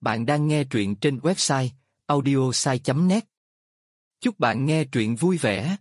Bạn đang nghe truyện trên website audiosai.net. Chúc bạn nghe truyện vui vẻ.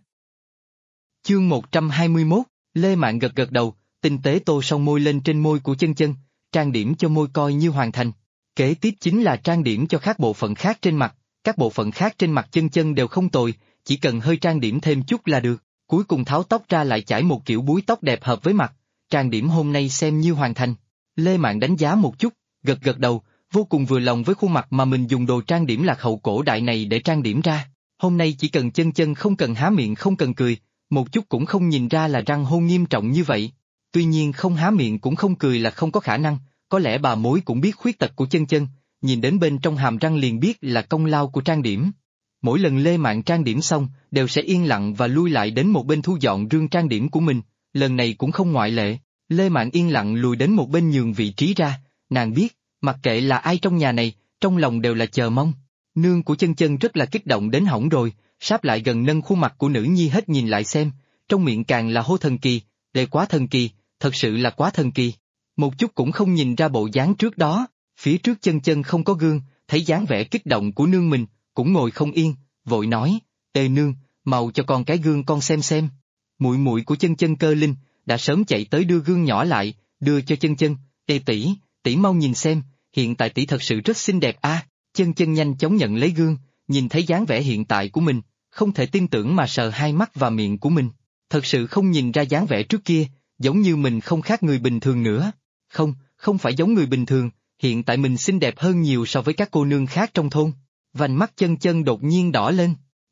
Chương 121, Lê Mạn gật gật đầu, tinh tế tô son môi lên trên môi của Chân Chân, trang điểm cho môi coi như hoàn thành. Kế tiếp chính là trang điểm cho các bộ phận khác trên mặt, các bộ phận khác trên mặt Chân Chân đều không tồi, chỉ cần hơi trang điểm thêm chút là được. Cuối cùng tháo tóc ra lại chải một kiểu búi tóc đẹp hợp với mặt, trang điểm hôm nay xem như hoàn thành. Lê Mạn đánh giá một chút, gật gật đầu, vô cùng vừa lòng với khuôn mặt mà mình dùng đồ trang điểm lạc hậu cổ đại này để trang điểm ra. Hôm nay chỉ cần Chân Chân không cần há miệng không cần cười, một chút cũng không nhìn ra là răng hôn nghiêm trọng như vậy. Tuy nhiên không há miệng cũng không cười là không có khả năng, có lẽ bà mối cũng biết khuyết tật của Chân Chân, nhìn đến bên trong hàm răng liền biết là công lao của trang điểm. Mỗi lần Lê Mạn trang điểm xong, đều sẽ yên lặng và lui lại đến một bên thu dọn rương trang điểm của mình, lần này cũng không ngoại lệ. Lê Mạn yên lặng lùi đến một bên nhường vị trí ra, nàng biết, mặc kệ là ai trong nhà này, trong lòng đều là chờ mong. Nương của Chân Chân rất là kích động đến hỏng rồi, sáp lại gần nâng khuôn mặt của nữ nhi hết nhìn lại xem, trong miệng càng là hô thần kỳ, đây quá thần kỳ, thật sự là quá thần kỳ. Một chút cũng không nhìn ra bộ dáng trước đó, phía trước Chân Chân không có gương, thấy dáng vẻ kích động của nương mình, cũng ngồi không yên, vội nói, ê nương, mau cho con cái gương con xem. Muội muội của Chân Chân Cơ Linh, đã sớm chạy tới đưa gương nhỏ lại, đưa cho Chân Chân, ê tỷ mau nhìn xem, hiện tại tỷ thật sự rất xinh đẹp a. Chân Chân nhanh chóng nhận lấy gương, nhìn thấy dáng vẻ hiện tại của mình, không thể tin tưởng mà sờ hai mắt và miệng của mình, thật sự không nhìn ra dáng vẻ trước kia, giống như mình không khác người bình thường nữa. Không phải giống người bình thường, hiện tại mình xinh đẹp hơn nhiều so với các cô nương khác trong thôn. Vành mắt Chân Chân đột nhiên đỏ lên.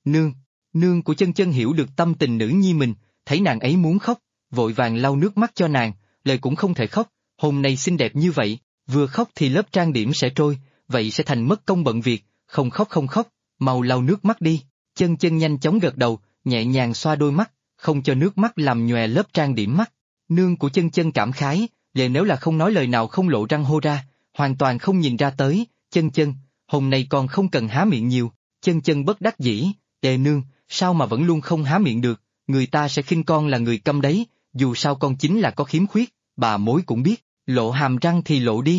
Nương của Chân Chân hiểu được tâm tình nữ nhi mình, thấy nàng ấy muốn khóc, vội vàng lau nước mắt cho nàng, lời cũng không thể khóc, hôm nay xinh đẹp như vậy, vừa khóc thì lớp trang điểm sẽ trôi, vậy sẽ thành mất công bận việc, không khóc, mau lau nước mắt đi. Chân Chân nhanh chóng gật đầu, nhẹ nhàng xoa đôi mắt, không cho nước mắt làm nhòe lớp trang điểm mắt. Nương của Chân Chân cảm khái, vậy nếu là không nói lời nào không lộ răng hô ra, hoàn toàn không nhìn ra tới, Chân, hôm nay con không cần há miệng nhiều. Chân Chân bất đắc dĩ, nương, sao mà vẫn luôn không há miệng được, người ta sẽ khinh con là người câm đấy, dù sao con chính là có khiếm khuyết, bà mối cũng biết, lộ hàm răng thì lộ đi.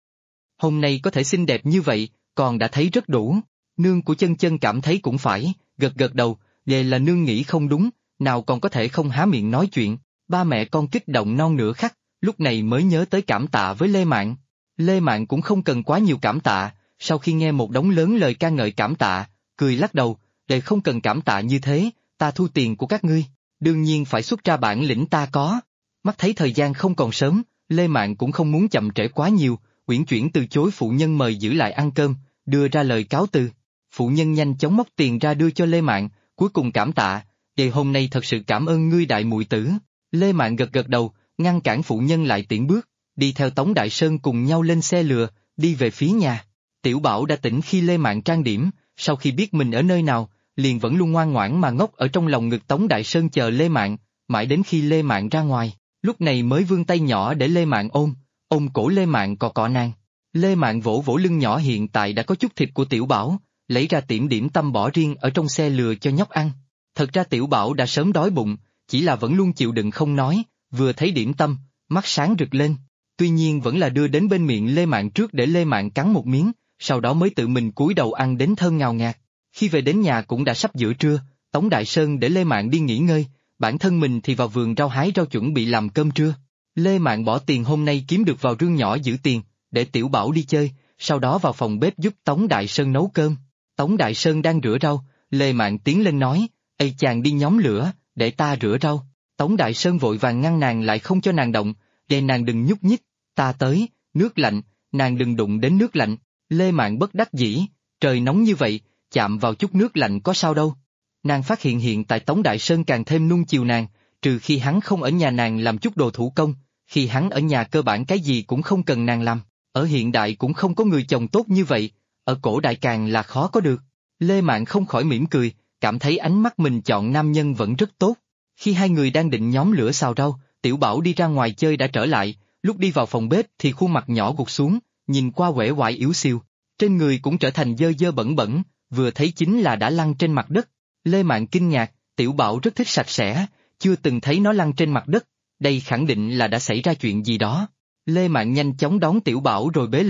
Hôm nay có thể xinh đẹp như vậy, con đã thấy rất đủ. Nương của Chân Chân cảm thấy cũng phải, gật đầu, vậy là nương nghĩ không đúng, nào còn có thể không há miệng nói chuyện. Ba mẹ con kích động non nửa khắc, lúc này mới nhớ tới cảm tạ với Lê Mạn. Lê Mạn cũng không cần quá nhiều cảm tạ, sau khi nghe một đống lớn lời ca ngợi cảm tạ, cười lắc đầu, để không cần cảm tạ như thế, ta thu tiền của các ngươi, đương nhiên phải xuất ra bản lĩnh ta có. Mắt thấy thời gian không còn sớm, Lê Mạn cũng không muốn chậm trễ quá nhiều, uyển chuyển từ chối phụ nhân mời giữ lại ăn cơm, đưa ra lời cáo từ. Phụ nhân nhanh chóng móc tiền ra đưa cho Lê Mạn, cuối cùng cảm tạ, hôm nay thật sự cảm ơn ngươi đại muội tử. Lê Mạn gật đầu, ngăn cản phụ nhân lại tiễn bước, đi theo Tống Đại Sơn cùng nhau lên xe lừa, đi về phía nhà. Tiểu Bảo đã tỉnh khi Lê Mạn trang điểm, sau khi biết mình ở nơi nào, liền vẫn luôn ngoan ngoãn mà ngốc ở trong lòng ngực Tống Đại Sơn chờ Lê Mạn, mãi đến khi Lê Mạn ra ngoài, lúc này mới vươn tay nhỏ để Lê Mạn ôm cổ Lê Mạn cọ nàng. Lê Mạn vỗ vỗ lưng nhỏ hiện tại đã có chút thịt của Tiểu Bảo, lấy ra điểm tâm bỏ riêng ở trong xe lừa cho nhóc ăn. Thật ra Tiểu Bảo đã sớm đói bụng, chỉ là vẫn luôn chịu đựng không nói, vừa thấy điểm tâm, mắt sáng rực lên. Tuy nhiên vẫn là đưa đến bên miệng Lê Mạn trước để Lê Mạn cắn một miếng, sau đó mới tự mình cúi đầu ăn đến thơm ngào ngạt. Khi về đến nhà cũng đã sắp giữa trưa, Tống Đại Sơn để Lê Mạn đi nghỉ ngơi, bản thân mình thì vào vườn rau hái rau chuẩn bị làm cơm trưa. Lê Mạn bỏ tiền hôm nay kiếm được vào rương nhỏ giữ tiền, để Tiểu Bảo đi chơi, sau đó vào phòng bếp giúp Tống Đại Sơn nấu cơm. Tống Đại Sơn đang rửa rau, Lê Mạn tiến lên nói, ây chàng đi nhóm lửa, để ta rửa rau. Tống Đại Sơn vội vàng ngăn nàng lại không cho nàng động, để nàng đừng nhúc nhích, ta tới, nước lạnh, nàng đừng đụng đến nước lạnh. Lê Mạn bất đắc dĩ, trời nóng như vậy, chạm vào chút nước lạnh có sao đâu. Nàng phát hiện tại Tống Đại Sơn càng thêm nuông chiều nàng, trừ khi hắn không ở nhà nàng làm chút đồ thủ công, khi hắn ở nhà cơ bản cái gì cũng không cần nàng làm. Ở hiện đại cũng không có người chồng tốt như vậy, ở cổ đại càng là khó có được. Lê Mạn không khỏi mỉm cười, cảm thấy ánh mắt mình chọn nam nhân vẫn rất tốt. Khi hai người đang định nhóm lửa xào rau, Tiểu Bảo đi ra ngoài chơi đã trở lại, lúc đi vào phòng bếp thì khuôn mặt nhỏ gục xuống, nhìn qua uể oải yếu xiu, trên người cũng trở thành dơ dơ bẩn bẩn, vừa thấy chính là đã lăn trên mặt đất. Lê Mạn kinh ngạc, Tiểu Bảo rất thích sạch sẽ, chưa từng thấy nó lăn trên mặt đất, đây khẳng định là đã xảy ra chuyện gì đó. Lê Mạn nhanh chóng đón Tiểu Bảo rồi bế lên,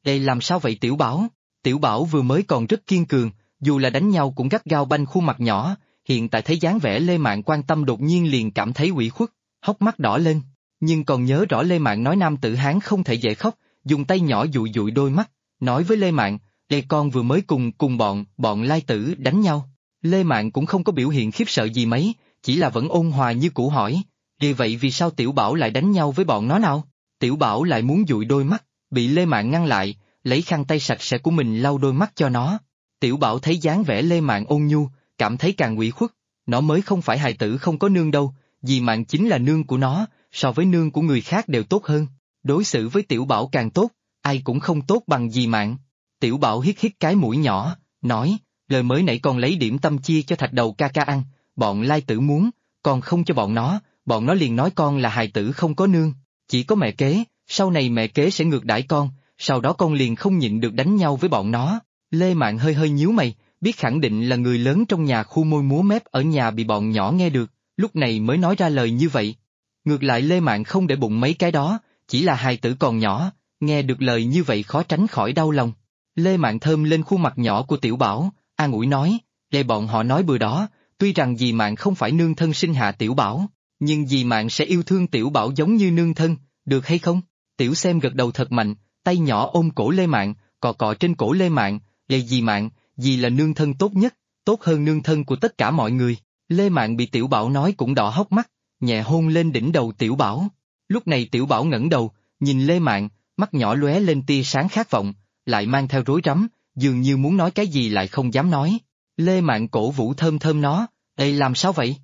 Đây làm sao vậy Tiểu Bảo? Tiểu Bảo vừa mới còn rất kiên cường, dù là đánh nhau cũng gắt gao banh khuôn mặt nhỏ, hiện tại thấy dáng vẻ Lê Mạn quan tâm đột nhiên liền cảm thấy ủy khuất, hốc mắt đỏ lên, nhưng còn nhớ rõ Lê Mạn nói nam tử Hán không thể dễ khóc, dùng tay nhỏ dụi dụi đôi mắt, nói với Lê Mạn, đây con vừa mới cùng bọn Lai Tử đánh nhau. Lê Mạn cũng không có biểu hiện khiếp sợ gì mấy, chỉ là vẫn ôn hòa như cũ hỏi, vậy vì sao Tiểu Bảo lại đánh nhau với bọn nó nào? Tiểu Bảo lại muốn dụi đôi mắt, bị Lê Mạn ngăn lại, lấy khăn tay sạch sẽ của mình lau đôi mắt cho nó. Tiểu Bảo thấy dáng vẻ Lê Mạn ôn nhu, cảm thấy càng ủy khuất, nó mới không phải hài tử không có nương đâu, dì Mạn chính là nương của nó, so với nương của người khác đều tốt hơn, đối xử với Tiểu Bảo càng tốt, ai cũng không tốt bằng dì Mạn. Tiểu Bảo hít hít cái mũi nhỏ, nói, lời mới nãy con lấy điểm tâm chia cho Thạch Đầu ca ca ăn, bọn Lai Tử muốn, còn không cho bọn nó liền nói con là hài tử không có nương, chỉ có mẹ kế, sau này mẹ kế sẽ ngược đãi con, sau đó con liền không nhịn được đánh nhau với bọn nó. Lê Mạn hơi hơi nhíu mày, biết khẳng định là người lớn trong nhà khu môi múa mép ở nhà bị bọn nhỏ nghe được, lúc này mới nói ra lời như vậy. Ngược lại Lê Mạn không để bụng mấy cái đó, chỉ là hài tử còn nhỏ, nghe được lời như vậy khó tránh khỏi đau lòng. Lê Mạn thơm lên khuôn mặt nhỏ của Tiểu Bảo, an ủi nói, để bọn họ nói bừa đó, tuy rằng dì Mạn không phải nương thân sinh hạ Tiểu Bảo, nhưng dì Mạn sẽ yêu thương Tiểu Bảo giống như nương thân, được hay không? Tiểu Xem gật đầu thật mạnh, tay nhỏ ôm cổ Lê Mạn, cọ cọ trên cổ Lê Mạn, dì Mạn, dì là nương thân tốt nhất, tốt hơn nương thân của tất cả mọi người. Lê Mạn bị Tiểu Bảo nói cũng đỏ hốc mắt, nhẹ hôn lên đỉnh đầu Tiểu Bảo. Lúc này Tiểu Bảo ngẩng đầu, nhìn Lê Mạn, mắt nhỏ lóe lên tia sáng khát vọng, lại mang theo rối rắm, dường như muốn nói cái gì lại không dám nói. Lê Mạn cổ vũ thơm thơm nó, đây làm sao vậy?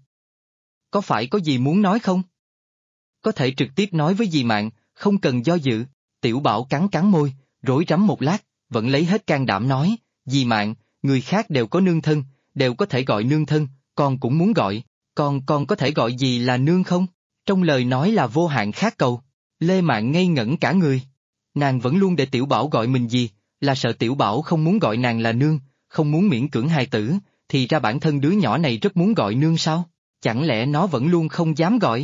Có phải có gì muốn nói không? Có thể trực tiếp nói với dì Mạn, không cần do dự. Tiểu Bảo cắn cắn môi, rối rắm một lát, vẫn lấy hết can đảm nói, dì Mạn, người khác đều có nương thân, đều có thể gọi nương thân, con cũng muốn gọi, con có thể gọi dì là nương không? Trong lời nói là vô hạn khát cầu. Lê Mạn ngây ngẩn cả người. Nàng vẫn luôn để Tiểu Bảo gọi mình dì, là sợ Tiểu Bảo không muốn gọi nàng là nương, không muốn miễn cưỡng hài tử, thì ra bản thân đứa nhỏ này rất muốn gọi nương sao? Chẳng lẽ nó vẫn luôn không dám gọi?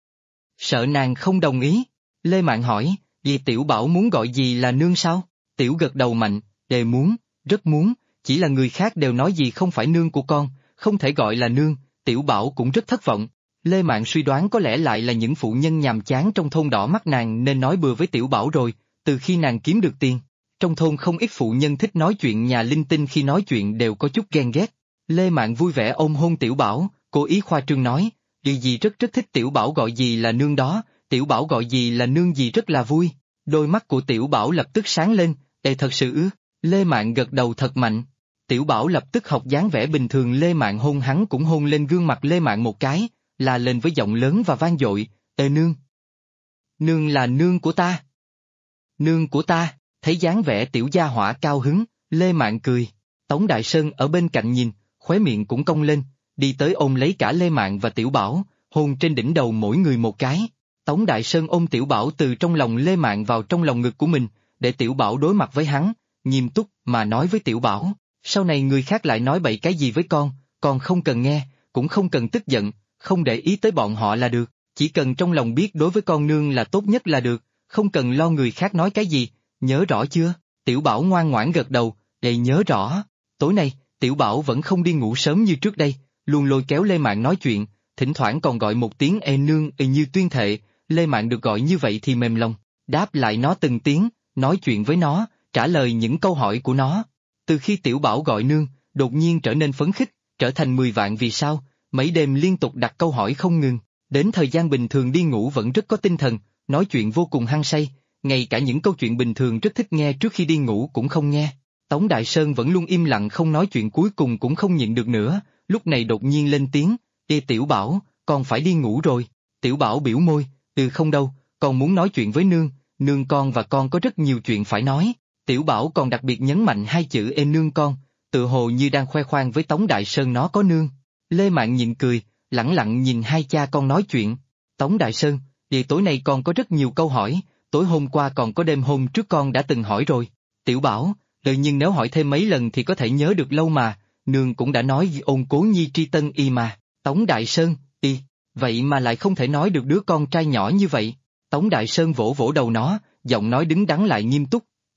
Sợ nàng không đồng ý. Lê Mạn hỏi, vì Tiểu Bảo muốn gọi dì là nương sao? Tiểu gật đầu mạnh, muốn, rất muốn, chỉ là người khác đều nói dì không phải nương của con, không thể gọi là nương, Tiểu Bảo cũng rất thất vọng. Lê Mạn suy đoán có lẽ lại là những phụ nhân nhàm chán trong thôn đỏ mắt nàng nên nói bừa với Tiểu Bảo rồi, từ khi nàng kiếm được tiền. Trong thôn không ít phụ nhân thích nói chuyện nhà linh tinh khi nói chuyện đều có chút ghen ghét. Lê Mạn vui vẻ ôm hôn Tiểu Bảo, cố ý khoa trương nói, dì rất thích Tiểu Bảo gọi dì là nương đó, Tiểu Bảo gọi dì là nương dì rất là vui. Đôi mắt của Tiểu Bảo lập tức sáng lên, thật sự ư? Lê Mạn gật đầu thật mạnh. Tiểu Bảo lập tức học dáng vẻ bình thường Lê Mạn hôn hắn cũng hôn lên gương mặt Lê Mạn một cái, la lên với giọng lớn và vang dội, nương. Nương là nương của ta. Nương của ta, thấy dáng vẻ Tiểu gia hỏa cao hứng, Lê Mạn cười. Tống Đại Sơn ở bên cạnh nhìn, khóe miệng cũng cong lên, đi tới ôm lấy cả Lê Mạn và Tiểu Bảo, hôn trên đỉnh đầu mỗi người một cái. Tống Đại Sơn ôm Tiểu Bảo từ trong lòng Lê Mạn vào trong lòng ngực của mình, để Tiểu Bảo đối mặt với hắn, nghiêm túc mà nói với Tiểu Bảo, sau này người khác lại nói bậy cái gì với con không cần nghe, cũng không cần tức giận, không để ý tới bọn họ là được, chỉ cần trong lòng biết đối với con nương là tốt nhất là được, không cần lo người khác nói cái gì, nhớ rõ chưa? Tiểu Bảo ngoan ngoãn gật đầu, nhớ rõ. Tối nay, Tiểu Bảo vẫn không đi ngủ sớm như trước đây, luôn lôi kéo Lê Mạn nói chuyện, thỉnh thoảng còn gọi một tiếng nương như tuyên thệ, Lê Mạn được gọi như vậy thì mềm lòng, đáp lại nó từng tiếng, nói chuyện với nó, trả lời những câu hỏi của nó. Từ khi Tiểu Bảo gọi nương, đột nhiên trở nên phấn khích, trở thành 10 vạn vì sao, mấy đêm liên tục đặt câu hỏi không ngừng, đến thời gian bình thường đi ngủ vẫn rất có tinh thần, nói chuyện vô cùng hăng say, ngay cả những câu chuyện bình thường rất thích nghe trước khi đi ngủ cũng không nghe. Tống Đại Sơn vẫn luôn im lặng không nói chuyện cuối cùng cũng không nhịn được nữa, lúc này đột nhiên lên tiếng, Tiểu Bảo, con phải đi ngủ rồi. Tiểu Bảo biểu môi, không đâu, con muốn nói chuyện với nương con và con có rất nhiều chuyện phải nói. Tiểu Bảo còn đặc biệt nhấn mạnh hai chữ nương con, tự hồ như đang khoe khoang với Tống Đại Sơn nó có nương. Lê Mạn nhịn cười, lẳng lặng nhìn hai cha con nói chuyện. Tống Đại Sơn, tối nay con có rất nhiều câu hỏi, tối hôm qua còn có đêm hôm trước con đã từng hỏi rồi. Tiểu Bảo, nhưng nếu hỏi thêm mấy lần thì có thể nhớ được lâu mà, nương cũng đã nói vì ôn cố nhi tri tân y mà. Tống Đại Sơn, vậy mà lại không thể nói được đứa con trai nhỏ như vậy. Tống Đại Sơn vỗ vỗ đầu nó, giọng nói đứng đắn lại nghiêm túc,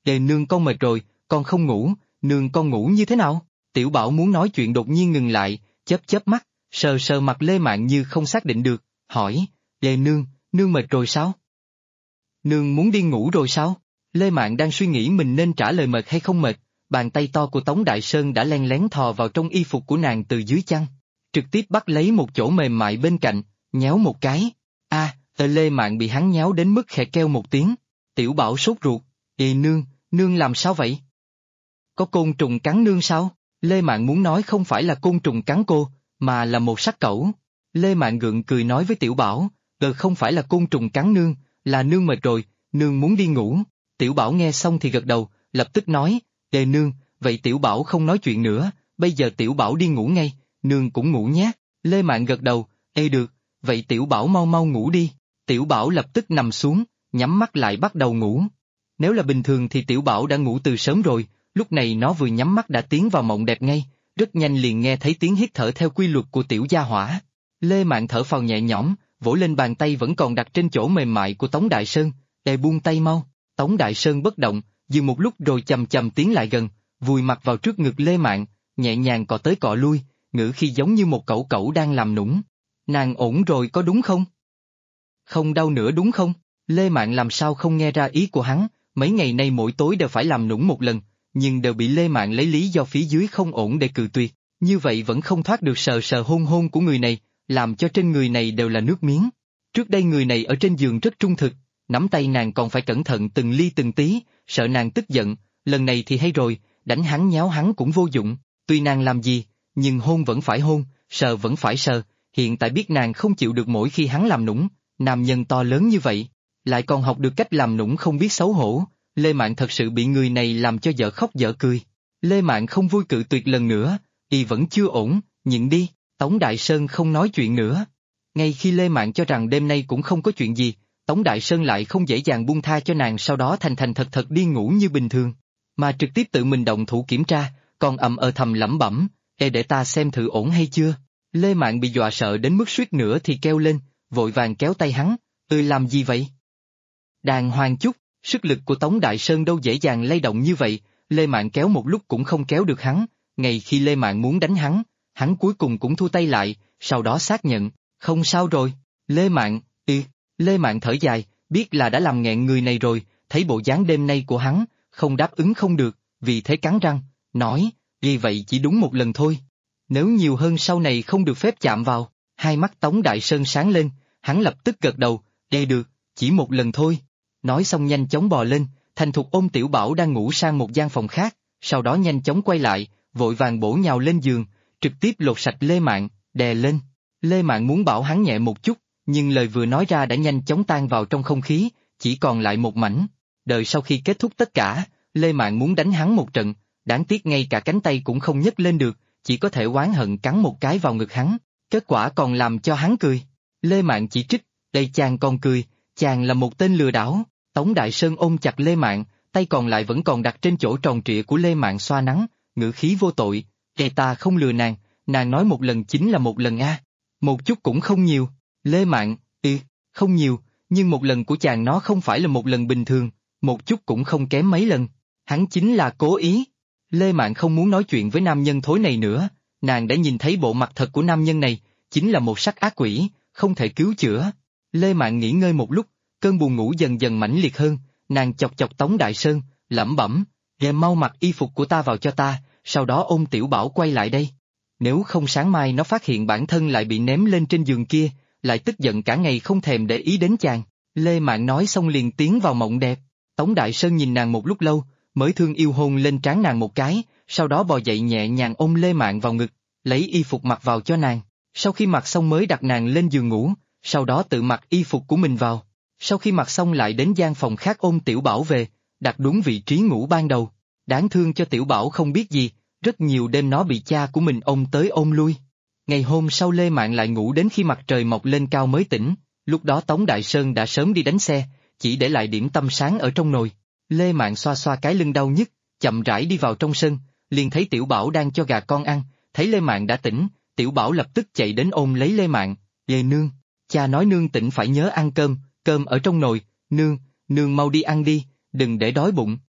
Nương con mệt rồi, con không ngủ, nương con ngủ như thế nào? Tiểu Bảo muốn nói chuyện đột nhiên ngừng lại, chớp chớp mắt, sờ sờ mặt Lê Mạn như không xác định được, hỏi, nương mệt rồi sao? Nương muốn đi ngủ rồi sao? Lê Mạn đang suy nghĩ mình nên trả lời mệt hay không mệt, bàn tay to của Tống Đại Sơn đã len lén thò vào trong y phục của nàng từ dưới chăn, trực tiếp bắt lấy một chỗ mềm mại bên cạnh, nhéo một cái. Lê Mạn bị hắn nhéo đến mức khẽ kêu một tiếng. Tiểu Bảo sốt ruột, nương làm sao vậy? Có côn trùng cắn nương sao? Lê Mạn muốn nói không phải là côn trùng cắn cô, mà là một sắc cẩu. Lê Mạn gượng cười nói với Tiểu Bảo, không phải là côn trùng cắn nương, là nương mệt rồi, nương muốn đi ngủ. Tiểu Bảo nghe xong thì gật đầu, lập tức nói, nương, vậy Tiểu Bảo không nói chuyện nữa, bây giờ Tiểu Bảo đi ngủ ngay, nương cũng ngủ nhé. Lê Mạn gật đầu, được, vậy Tiểu Bảo mau mau ngủ đi. Tiểu Bảo lập tức nằm xuống, nhắm mắt lại bắt đầu ngủ. Nếu là bình thường thì Tiểu Bảo đã ngủ từ sớm rồi, lúc này nó vừa nhắm mắt đã tiến vào mộng đẹp ngay, rất nhanh liền nghe thấy tiếng hít thở theo quy luật của Tiểu Gia Hỏa. Lê Mạn thở phào nhẹ nhõm, vỗ lên bàn tay vẫn còn đặt trên chỗ mềm mại của Tống Đại Sơn, buông tay mau. Tống Đại Sơn bất động, dừng một lúc rồi chậm chậm tiến lại gần, vùi mặt vào trước ngực Lê Mạn, nhẹ nhàng cọ tới cọ lui, ngữ khi giống như một cẩu cẩu đang làm nũng. Nàng ổn rồi có đúng không? Không đau nữa đúng không? Lê Mạn làm sao không nghe ra ý của hắn, mấy ngày nay mỗi tối đều phải làm nũng một lần, nhưng đều bị Lê Mạn lấy lý do phía dưới không ổn để cự tuyệt, như vậy vẫn không thoát được sờ sờ hôn hôn của người này, làm cho trên người này đều là nước miếng. Trước đây người này ở trên giường rất trung thực, nắm tay nàng còn phải cẩn thận từng ly từng tí, sợ nàng tức giận, lần này thì hay rồi, đánh hắn nháo hắn cũng vô dụng, tuy nàng làm gì, nhưng hôn vẫn phải hôn, sờ vẫn phải sờ, hiện tại biết nàng không chịu được mỗi khi hắn làm nũng, nam nhân to lớn như vậy, lại còn học được cách làm nũng không biết xấu hổ, Lê Mạn thật sự bị người này làm cho dở khóc dở cười. Lê Mạn không vui cự tuyệt lần nữa, y vẫn chưa ổn, nhịn đi, Tống Đại Sơn không nói chuyện nữa. Ngay khi Lê Mạn cho rằng đêm nay cũng không có chuyện gì, Tống Đại Sơn lại không dễ dàng buông tha cho nàng sau đó thành thành thật thật đi ngủ như bình thường, mà trực tiếp tự mình động thủ kiểm tra, còn thầm lẩm bẩm, để ta xem thử ổn hay chưa. Lê Mạn bị dọa sợ đến mức suýt nữa thì kêu lên, vội vàng kéo tay hắn, làm gì vậy? Đàng hoàng chút, sức lực của Tống Đại Sơn đâu dễ dàng lay động như vậy, Lê Mạn kéo một lúc cũng không kéo được hắn, ngay khi Lê Mạn muốn đánh hắn cuối cùng cũng thu tay lại, sau đó xác nhận, không sao rồi, Lê Mạn, Lê Mạn thở dài, biết là đã làm nghẹn người này rồi, thấy bộ dáng đêm nay của hắn, không đáp ứng không được, vì thế cắn răng, nói, vì vậy chỉ đúng một lần thôi. Nếu nhiều hơn sau này không được phép chạm vào, hai mắt Tống Đại Sơn sáng lên, hắn lập tức gật đầu, được, chỉ một lần thôi. Nói xong nhanh chóng bò lên, thành thục ôm Tiểu Bảo đang ngủ sang một gian phòng khác, sau đó nhanh chóng quay lại, vội vàng bổ nhào lên giường, trực tiếp lột sạch Lê Mạn, đè lên. Lê Mạn muốn bảo hắn nhẹ một chút, nhưng lời vừa nói ra đã nhanh chóng tan vào trong không khí, chỉ còn lại một mảnh. Đợi sau khi kết thúc tất cả, Lê Mạn muốn đánh hắn một trận, đáng tiếc ngay cả cánh tay cũng không nhấc lên được, chỉ có thể oán hận cắn một cái vào ngực hắn, kết quả còn làm cho hắn cười. Lê Mạn chỉ trích, đây chàng còn cười, chàng là một tên lừa đảo. Tống Đại Sơn ôm chặt Lê Mạn, tay còn lại vẫn còn đặt trên chỗ tròn trịa của Lê Mạn xoa nắng, ngữ khí vô tội, ta không lừa nàng nói một lần chính là một lần a, một chút cũng không nhiều. Lê Mạn, không nhiều, nhưng một lần của chàng nó không phải là một lần bình thường, một chút cũng không kém mấy lần, hắn chính là cố ý. Lê Mạn không muốn nói chuyện với nam nhân thối này nữa, nàng đã nhìn thấy bộ mặt thật của nam nhân này, chính là một sắc ác quỷ, không thể cứu chữa. Lê Mạn nghỉ ngơi một lúc, cơn buồn ngủ dần dần mãnh liệt hơn, nàng chọc chọc Tống Đại Sơn, lẩm bẩm, mau mặc y phục của ta vào cho ta, sau đó ôm Tiểu Bảo quay lại đây. Nếu không sáng mai nó phát hiện bản thân lại bị ném lên trên giường kia, lại tức giận cả ngày không thèm để ý đến chàng. Lê Mạn nói xong liền tiến vào mộng đẹp. Tống Đại Sơn nhìn nàng một lúc lâu, mới thương yêu hôn lên trán nàng một cái, sau đó bò dậy nhẹ nhàng ôm Lê Mạn vào ngực, lấy y phục mặc vào cho nàng. Sau khi mặc xong mới đặt nàng lên giường ngủ, sau đó tự mặc y phục của mình vào. Sau khi mặc xong lại đến gian phòng khác ôm Tiểu Bảo về, đặt đúng vị trí ngủ ban đầu. Đáng thương cho Tiểu Bảo không biết gì, rất nhiều đêm nó bị cha của mình ôm tới ôm lui. Ngày hôm sau Lê Mạn lại ngủ đến khi mặt trời mọc lên cao mới tỉnh, lúc đó Tống Đại Sơn đã sớm đi đánh xe, chỉ để lại điểm tâm sáng ở trong nồi. Lê Mạn xoa xoa cái lưng đau nhức, chậm rãi đi vào trong sân, liền thấy Tiểu Bảo đang cho gà con ăn, thấy Lê Mạn đã tỉnh, Tiểu Bảo lập tức chạy đến ôm lấy Lê Mạn, nương, cha nói nương tỉnh phải nhớ ăn cơm, cơm ở trong nồi, nương mau đi ăn đi, đừng để đói bụng.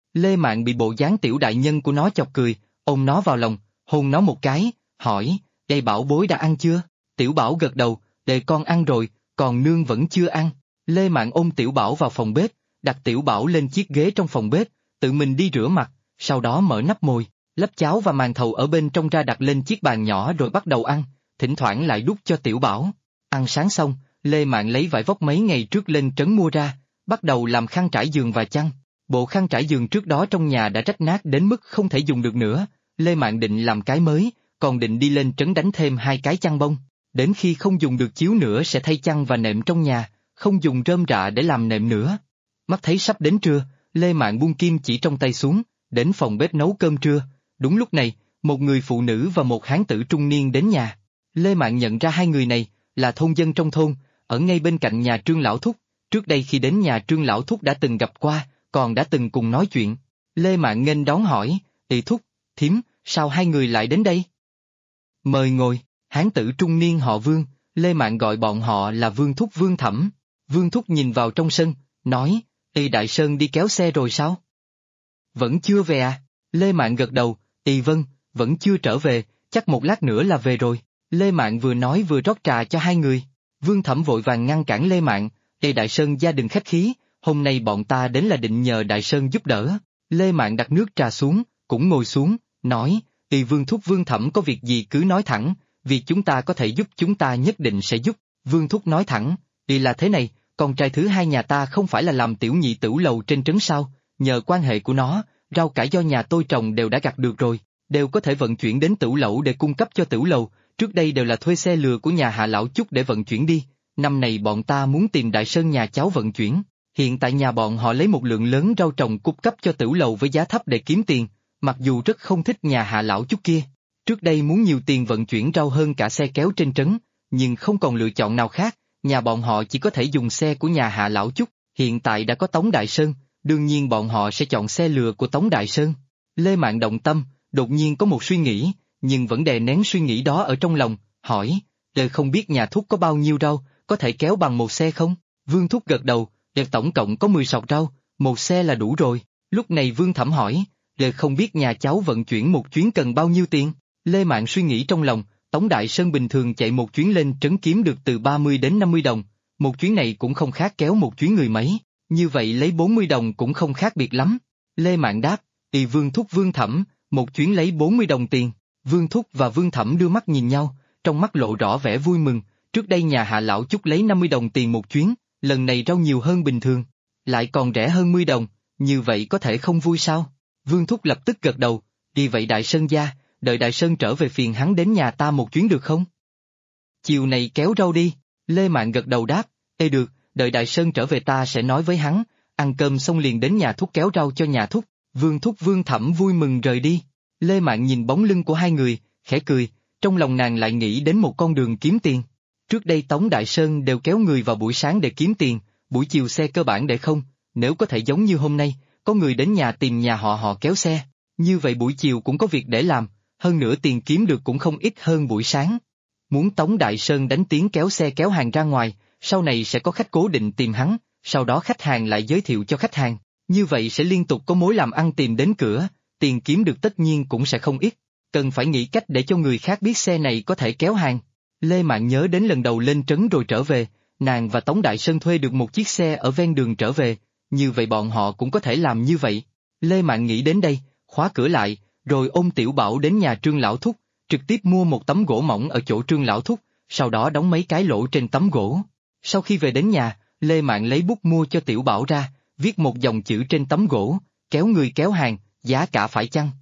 Lê Mạn bị bộ dáng tiểu đại nhân của nó chọc cười, ôm nó vào lòng, hôn nó một cái, hỏi, đây bảo bối đã ăn chưa? Tiểu Bảo gật đầu, để con ăn rồi, còn nương vẫn chưa ăn. Lê Mạn ôm Tiểu Bảo vào phòng bếp, đặt Tiểu Bảo lên chiếc ghế trong phòng bếp, tự mình đi rửa mặt, sau đó mở nắp mồi, lấp cháo và màn thầu ở bên trong ra đặt lên chiếc bàn nhỏ rồi bắt đầu ăn, thỉnh thoảng lại đút cho Tiểu Bảo. Ăn sáng xong, Lê Mạn lấy vải vóc mấy ngày trước lên trấn mua ra, bắt đầu làm khăn trải giường và chăn. Bộ khăn trải giường trước đó trong nhà đã rách nát đến mức không thể dùng được nữa, Lê Mạn định làm cái mới, còn định đi lên trấn đánh thêm 2 cái chăn bông. Đến khi không dùng được chiếu nữa sẽ thay chăn và nệm trong nhà, không dùng rơm rạ để làm nệm nữa. Mắt thấy sắp đến trưa, Lê Mạn buông kim chỉ trong tay xuống, đến phòng bếp nấu cơm trưa. Đúng lúc này, một người phụ nữ và một hán tử trung niên đến nhà. Lê Mạn nhận ra hai người này là thôn dân trong thôn, ở ngay bên cạnh nhà Trương Lão Thúc. Trước đây khi đến nhà Trương Lão Thúc đã từng gặp qua, còn đã từng cùng nói chuyện. Lê Mạn nghênh đón hỏi, Ị Thúc, thím, sao hai người lại đến đây? Mời ngồi. Hán tử trung niên họ Vương, Lê Mạn gọi bọn họ là Vương Thúc Vương Thẩm. Vương Thúc nhìn vào trong sân, nói, Ê Đại Sơn đi kéo xe rồi sao? Vẫn chưa về à? Lê Mạn gật đầu, vâng, vẫn chưa trở về, chắc một lát nữa là về rồi. Lê Mạn vừa nói vừa rót trà cho hai người. Vương Thẩm vội vàng ngăn cản Lê Mạn, Ê Đại Sơn gia đình khách khí, hôm nay bọn ta đến là định nhờ Đại Sơn giúp đỡ. Lê Mạn đặt nước trà xuống, cũng ngồi xuống, nói, Vương Thúc Vương Thẩm có việc gì cứ nói thẳng, việc chúng ta có thể giúp chúng ta nhất định sẽ giúp. Vương Thúc nói thẳng, là thế này, con trai thứ hai nhà ta không phải là làm tiểu nhị tửu lầu trên trấn sao, nhờ quan hệ của nó, rau cải do nhà tôi trồng đều đã gặt được rồi, đều có thể vận chuyển đến tửu lẩu để cung cấp cho tửu lầu, trước đây đều là thuê xe lừa của nhà Hạ Lão Chúc để vận chuyển đi, năm này bọn ta muốn tìm Đại Sơn nhà cháu vận chuyển, hiện tại nhà bọn họ lấy một lượng lớn rau trồng cung cấp cho tửu lầu với giá thấp để kiếm tiền, mặc dù rất không thích nhà Hạ Lão Chúc kia. Trước đây muốn nhiều tiền vận chuyển rau hơn cả xe kéo trên trấn, nhưng không còn lựa chọn nào khác, nhà bọn họ chỉ có thể dùng xe của nhà Hạ Lão Chúc, hiện tại đã có Tống Đại Sơn, đương nhiên bọn họ sẽ chọn xe lừa của Tống Đại Sơn. Lê Mạn động tâm, đột nhiên có một suy nghĩ, nhưng vẫn đè nén suy nghĩ đó ở trong lòng, hỏi, không biết nhà Thúc có bao nhiêu rau, có thể kéo bằng một xe không? Vương Thúc gật đầu, tổng cộng có 10 sọt rau, một xe là đủ rồi. Lúc này Vương Thẩm hỏi, không biết nhà cháu vận chuyển một chuyến cần bao nhiêu tiền? Lê Mạn suy nghĩ trong lòng, Tống Đại Sơn bình thường chạy một chuyến lên trấn kiếm được từ 30 đến 50 đồng, một chuyến này cũng không khác kéo một chuyến người mấy, như vậy lấy 40 đồng cũng không khác biệt lắm. Lê Mạn đáp, Vương Thúc Vương Thẩm, một chuyến lấy 40 đồng tiền. Vương Thúc và Vương Thẩm đưa mắt nhìn nhau, trong mắt lộ rõ vẻ vui mừng, trước đây nhà Hạ Lão Chúc lấy 50 đồng tiền một chuyến, lần này rau nhiều hơn bình thường, lại còn rẻ hơn 10 đồng, như vậy có thể không vui sao? Vương Thúc lập tức gật đầu, vậy Đại Sơn gia, đợi Đại Sơn trở về phiền hắn đến nhà ta một chuyến được không? Chiều này kéo rau đi. Lê Mạn gật đầu đáp, được, đợi Đại Sơn trở về ta sẽ nói với hắn, ăn cơm xong liền đến nhà Thúc kéo rau cho nhà Thúc. Vương Thúc Vương Thẩm vui mừng rời đi. Lê Mạn nhìn bóng lưng của hai người, khẽ cười, trong lòng nàng lại nghĩ đến một con đường kiếm tiền. Trước đây Tống Đại Sơn đều kéo người vào buổi sáng để kiếm tiền, buổi chiều xe cơ bản để không, nếu có thể giống như hôm nay, có người đến nhà tìm nhà họ kéo xe, như vậy buổi chiều cũng có việc để làm, hơn nữa tiền kiếm được cũng không ít hơn buổi sáng. Muốn Tống Đại Sơn đánh tiếng kéo xe kéo hàng ra ngoài, sau này sẽ có khách cố định tìm hắn, sau đó khách hàng lại giới thiệu cho khách hàng, như vậy sẽ liên tục có mối làm ăn tìm đến cửa, tiền kiếm được tất nhiên cũng sẽ không ít, cần phải nghĩ cách để cho người khác biết xe này có thể kéo hàng. Lê Mạn nhớ đến lần đầu lên trấn rồi trở về, nàng và Tống Đại Sơn thuê được một chiếc xe ở ven đường trở về, như vậy bọn họ cũng có thể làm như vậy. Lê Mạn nghĩ đến đây, khóa cửa lại, rồi ôm Tiểu Bảo đến nhà Trương Lão Thúc, trực tiếp mua một tấm gỗ mỏng ở chỗ Trương Lão Thúc, sau đó đóng mấy cái lỗ trên tấm gỗ. Sau khi về đến nhà, Lê Mạn lấy bút mua cho Tiểu Bảo ra, viết một dòng chữ trên tấm gỗ, kéo người kéo hàng, giá cả phải chăng.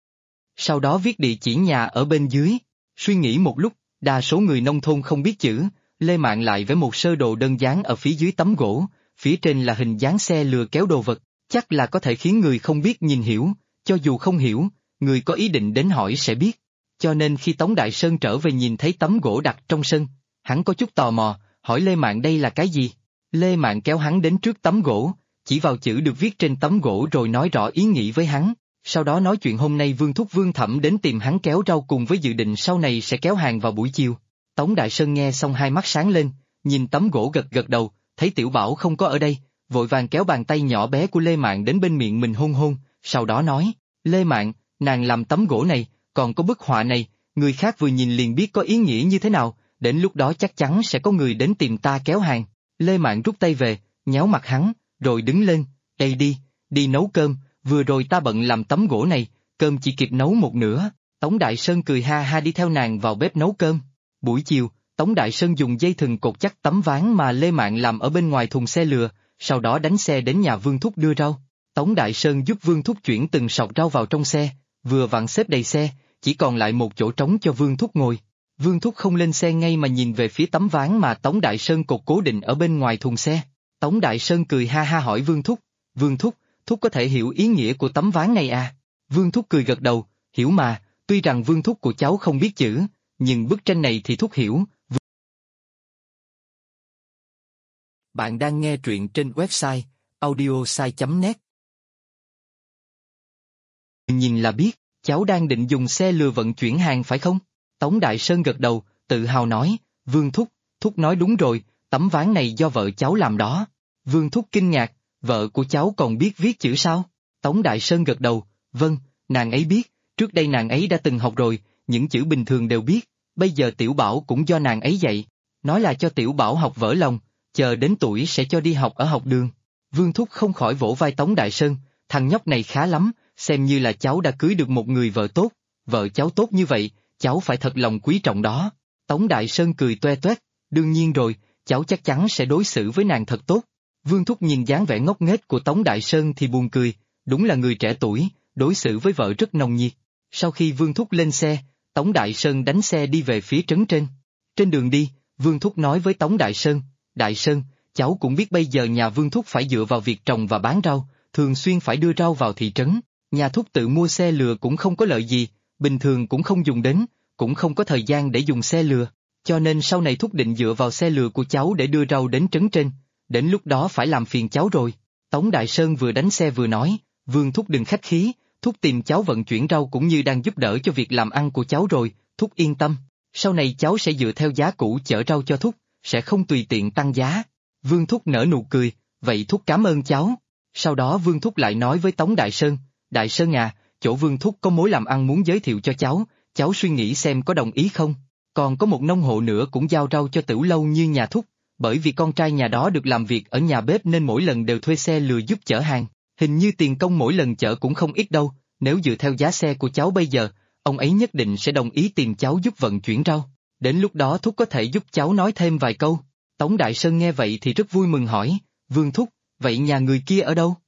Sau đó viết địa chỉ nhà ở bên dưới, suy nghĩ một lúc, đa số người nông thôn không biết chữ, Lê Mạn lại vẽ một sơ đồ đơn dán ở phía dưới tấm gỗ, phía trên là hình dáng xe lừa kéo đồ vật, chắc là có thể khiến người không biết nhìn hiểu, cho dù không hiểu, người có ý định đến hỏi sẽ biết. Cho nên khi Tống Đại Sơn trở về nhìn thấy tấm gỗ đặt trong sân, hắn có chút tò mò, hỏi Lê Mạn đây là cái gì? Lê Mạn kéo hắn đến trước tấm gỗ, chỉ vào chữ được viết trên tấm gỗ rồi nói rõ ý nghĩ với hắn, sau đó nói chuyện hôm nay Vương Thúc Vương Thẩm đến tìm hắn kéo rau cùng với dự định sau này sẽ kéo hàng vào buổi chiều. Tống Đại Sơn nghe xong hai mắt sáng lên, nhìn tấm gỗ gật gật đầu, thấy Tiểu Bảo không có ở đây, vội vàng kéo bàn tay nhỏ bé của Lê Mạn đến bên miệng mình hôn hôn, sau đó nói, Lê Mạn, nàng làm tấm gỗ này, còn có bức họa này, người khác vừa nhìn liền biết có ý nghĩa như thế nào, đến lúc đó chắc chắn sẽ có người đến tìm ta kéo hàng. Lê Mạn rút tay về, nhéo mặt hắn, rồi đứng lên, đây đi, đi nấu cơm, vừa rồi ta bận làm tấm gỗ này, cơm chỉ kịp nấu một nửa. Tống Đại Sơn cười ha ha đi theo nàng vào bếp nấu cơm. Buổi chiều, Tống Đại Sơn dùng dây thừng cột chắc tấm ván mà Lê Mạn làm ở bên ngoài thùng xe lừa, sau đó đánh xe đến nhà Vương Thúc đưa rau. Tống Đại Sơn giúp Vương Thúc chuyển từng sọt rau vào trong xe, vừa vặn xếp đầy xe, chỉ còn lại một chỗ trống cho Vương Thúc ngồi. Vương Thúc không lên xe ngay mà nhìn về phía tấm ván mà Tống Đại Sơn cột cố định ở bên ngoài thùng xe. Tống Đại Sơn cười ha ha hỏi Vương Thúc, Thúc có thể hiểu ý nghĩa của tấm ván này à? Vương Thúc cười gật đầu, hiểu mà, tuy rằng Vương Thúc của cháu không biết chữ, nhưng bức tranh này thì Thúc hiểu. Bạn đang nghe truyện trên website audiosai.net. Nhìn là biết, cháu đang định dùng xe lừa vận chuyển hàng phải không? Tống Đại Sơn gật đầu, tự hào nói, Vương Thúc nói đúng rồi, tấm ván này do vợ cháu làm đó. Vương Thúc kinh ngạc, vợ của cháu còn biết viết chữ sao? Tống Đại Sơn gật đầu, vâng, nàng ấy biết, trước đây nàng ấy đã từng học rồi, những chữ bình thường đều biết, bây giờ Tiểu Bảo cũng do nàng ấy dạy, nói là cho Tiểu Bảo học vỡ lòng, chờ đến tuổi sẽ cho đi học ở học đường. Vương Thúc không khỏi vỗ vai Tống Đại Sơn, thằng nhóc này khá lắm, xem như là cháu đã cưới được một người vợ tốt, vợ cháu tốt như vậy, cháu phải thật lòng quý trọng đó. Tống Đại Sơn cười toe toét, đương nhiên rồi, cháu chắc chắn sẽ đối xử với nàng thật tốt. Vương Thúc nhìn dáng vẻ ngốc nghếch của Tống Đại Sơn thì buồn cười, đúng là người trẻ tuổi, đối xử với vợ rất nồng nhiệt. Sau khi Vương Thúc lên xe, Tống Đại Sơn đánh xe đi về phía trấn trên. Trên đường đi, Vương Thúc nói với Tống Đại Sơn, cháu cũng biết bây giờ nhà Vương Thúc phải dựa vào việc trồng và bán rau, thường xuyên phải đưa rau vào thị trấn, nhà Thúc tự mua xe lừa cũng không có lợi gì, bình thường cũng không dùng đến, cũng không có thời gian để dùng xe lừa, cho nên sau này Thúc định dựa vào xe lừa của cháu để đưa rau đến trấn trên, đến lúc đó phải làm phiền cháu rồi. Tống Đại Sơn vừa đánh xe vừa nói, Vương Thúc đừng khách khí, Thúc tìm cháu vận chuyển rau cũng như đang giúp đỡ cho việc làm ăn của cháu rồi, Thúc yên tâm, sau này cháu sẽ dựa theo giá cũ chở rau cho Thúc, sẽ không tùy tiện tăng giá. Vương Thúc nở nụ cười, vậy Thúc cảm ơn cháu. Sau đó Vương Thúc lại nói với Tống Đại Sơn à, chỗ Vương Thúc có mối làm ăn muốn giới thiệu cho cháu suy nghĩ xem có đồng ý không, còn có một nông hộ nữa cũng giao rau cho Tửu Lâu như nhà Thúc, bởi vì con trai nhà đó được làm việc ở nhà bếp nên mỗi lần đều thuê xe lừa giúp chở hàng, hình như tiền công mỗi lần chở cũng không ít đâu, nếu dựa theo giá xe của cháu bây giờ, ông ấy nhất định sẽ đồng ý tìm cháu giúp vận chuyển rau, đến lúc đó Thúc có thể giúp cháu nói thêm vài câu. Tống Đại Sơn nghe vậy thì rất vui mừng hỏi, Vương Thúc, vậy nhà người kia ở đâu?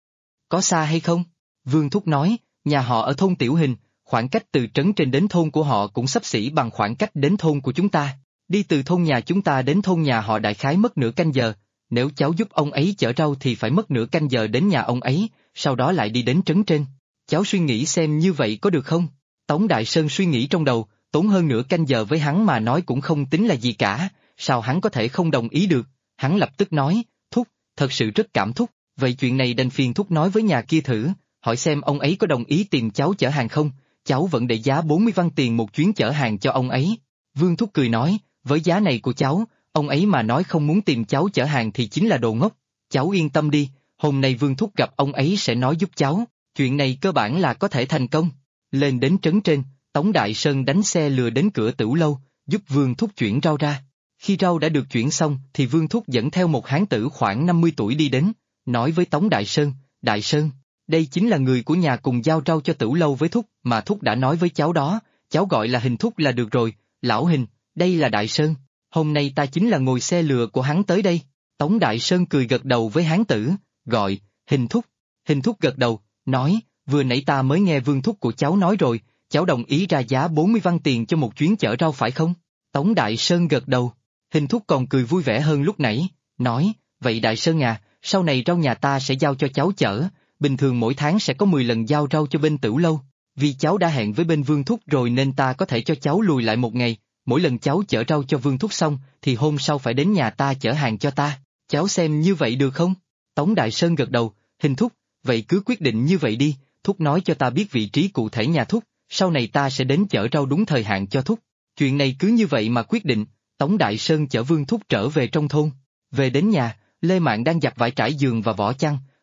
Có xa hay không? Vương Thúc nói, nhà họ ở thôn Tiểu Hình, khoảng cách từ trấn trên đến thôn của họ cũng xấp xỉ bằng khoảng cách đến thôn của chúng ta, đi từ thôn nhà chúng ta đến thôn nhà họ đại khái mất nửa canh giờ, nếu cháu giúp ông ấy chở rau thì phải mất nửa canh giờ đến nhà ông ấy, sau đó lại đi đến trấn trên. Cháu suy nghĩ xem như vậy có được không? Tống Đại Sơn suy nghĩ trong đầu, tốn hơn nửa canh giờ với hắn mà nói cũng không tính là gì cả, sao hắn có thể không đồng ý được, hắn lập tức nói, Thúc, thật sự rất cảm Thúc, vậy chuyện này đành phiền Thúc nói với nhà kia thử, hỏi xem ông ấy có đồng ý tìm cháu chở hàng không, cháu vẫn để giá 40 văn tiền một chuyến chở hàng cho ông ấy. Vương Thúc cười nói, với giá này của cháu, ông ấy mà nói không muốn tìm cháu chở hàng thì chính là đồ ngốc, cháu yên tâm đi, hôm nay Vương Thúc gặp ông ấy sẽ nói giúp cháu, chuyện này cơ bản là có thể thành công. Lên đến trấn trên, Tống Đại Sơn đánh xe lừa đến cửa Tửu Lâu, giúp Vương Thúc chuyển rau ra. Khi rau đã được chuyển xong thì Vương Thúc dẫn theo một hán tử khoảng 50 tuổi đi đến, nói với Tống Đại Sơn, đây chính là người của nhà cùng giao rau cho Tửu Lâu với Thúc mà Thúc đã nói với cháu đó, cháu gọi là Hình Thúc là được rồi, lão Hình, đây là Đại Sơn, hôm nay ta chính là ngồi xe lừa của hắn tới đây. Tống Đại Sơn cười gật đầu với hán tử, gọi, Hình Thúc gật đầu, nói, vừa nãy ta mới nghe Vương Thúc của cháu nói rồi, cháu đồng ý ra giá 40 văn tiền cho một chuyến chở rau phải không? Tống Đại Sơn gật đầu, Hình Thúc còn cười vui vẻ hơn lúc nãy, nói, vậy Đại Sơn à, sau này rau nhà ta sẽ giao cho cháu chở, bình thường mỗi tháng sẽ có 10 lần giao rau cho bên Tửu Lâu, vì cháu đã hẹn với bên Vương Thúc rồi nên ta có thể cho cháu lùi lại một ngày, mỗi lần cháu chở rau cho Vương Thúc xong thì hôm sau phải đến nhà ta chở hàng cho ta, cháu xem như vậy được không? Tống Đại Sơn gật đầu, Hình Thúc, vậy cứ quyết định như vậy đi, Thúc nói cho ta biết vị trí cụ thể nhà Thúc, sau này ta sẽ đến chở rau đúng thời hạn cho Thúc, chuyện này cứ như vậy mà quyết định. Tống Đại Sơn chở Vương Thúc trở về trong thôn, về đến nhà, Lê Mạn đang giặt vải trải giường và vỏ chăn,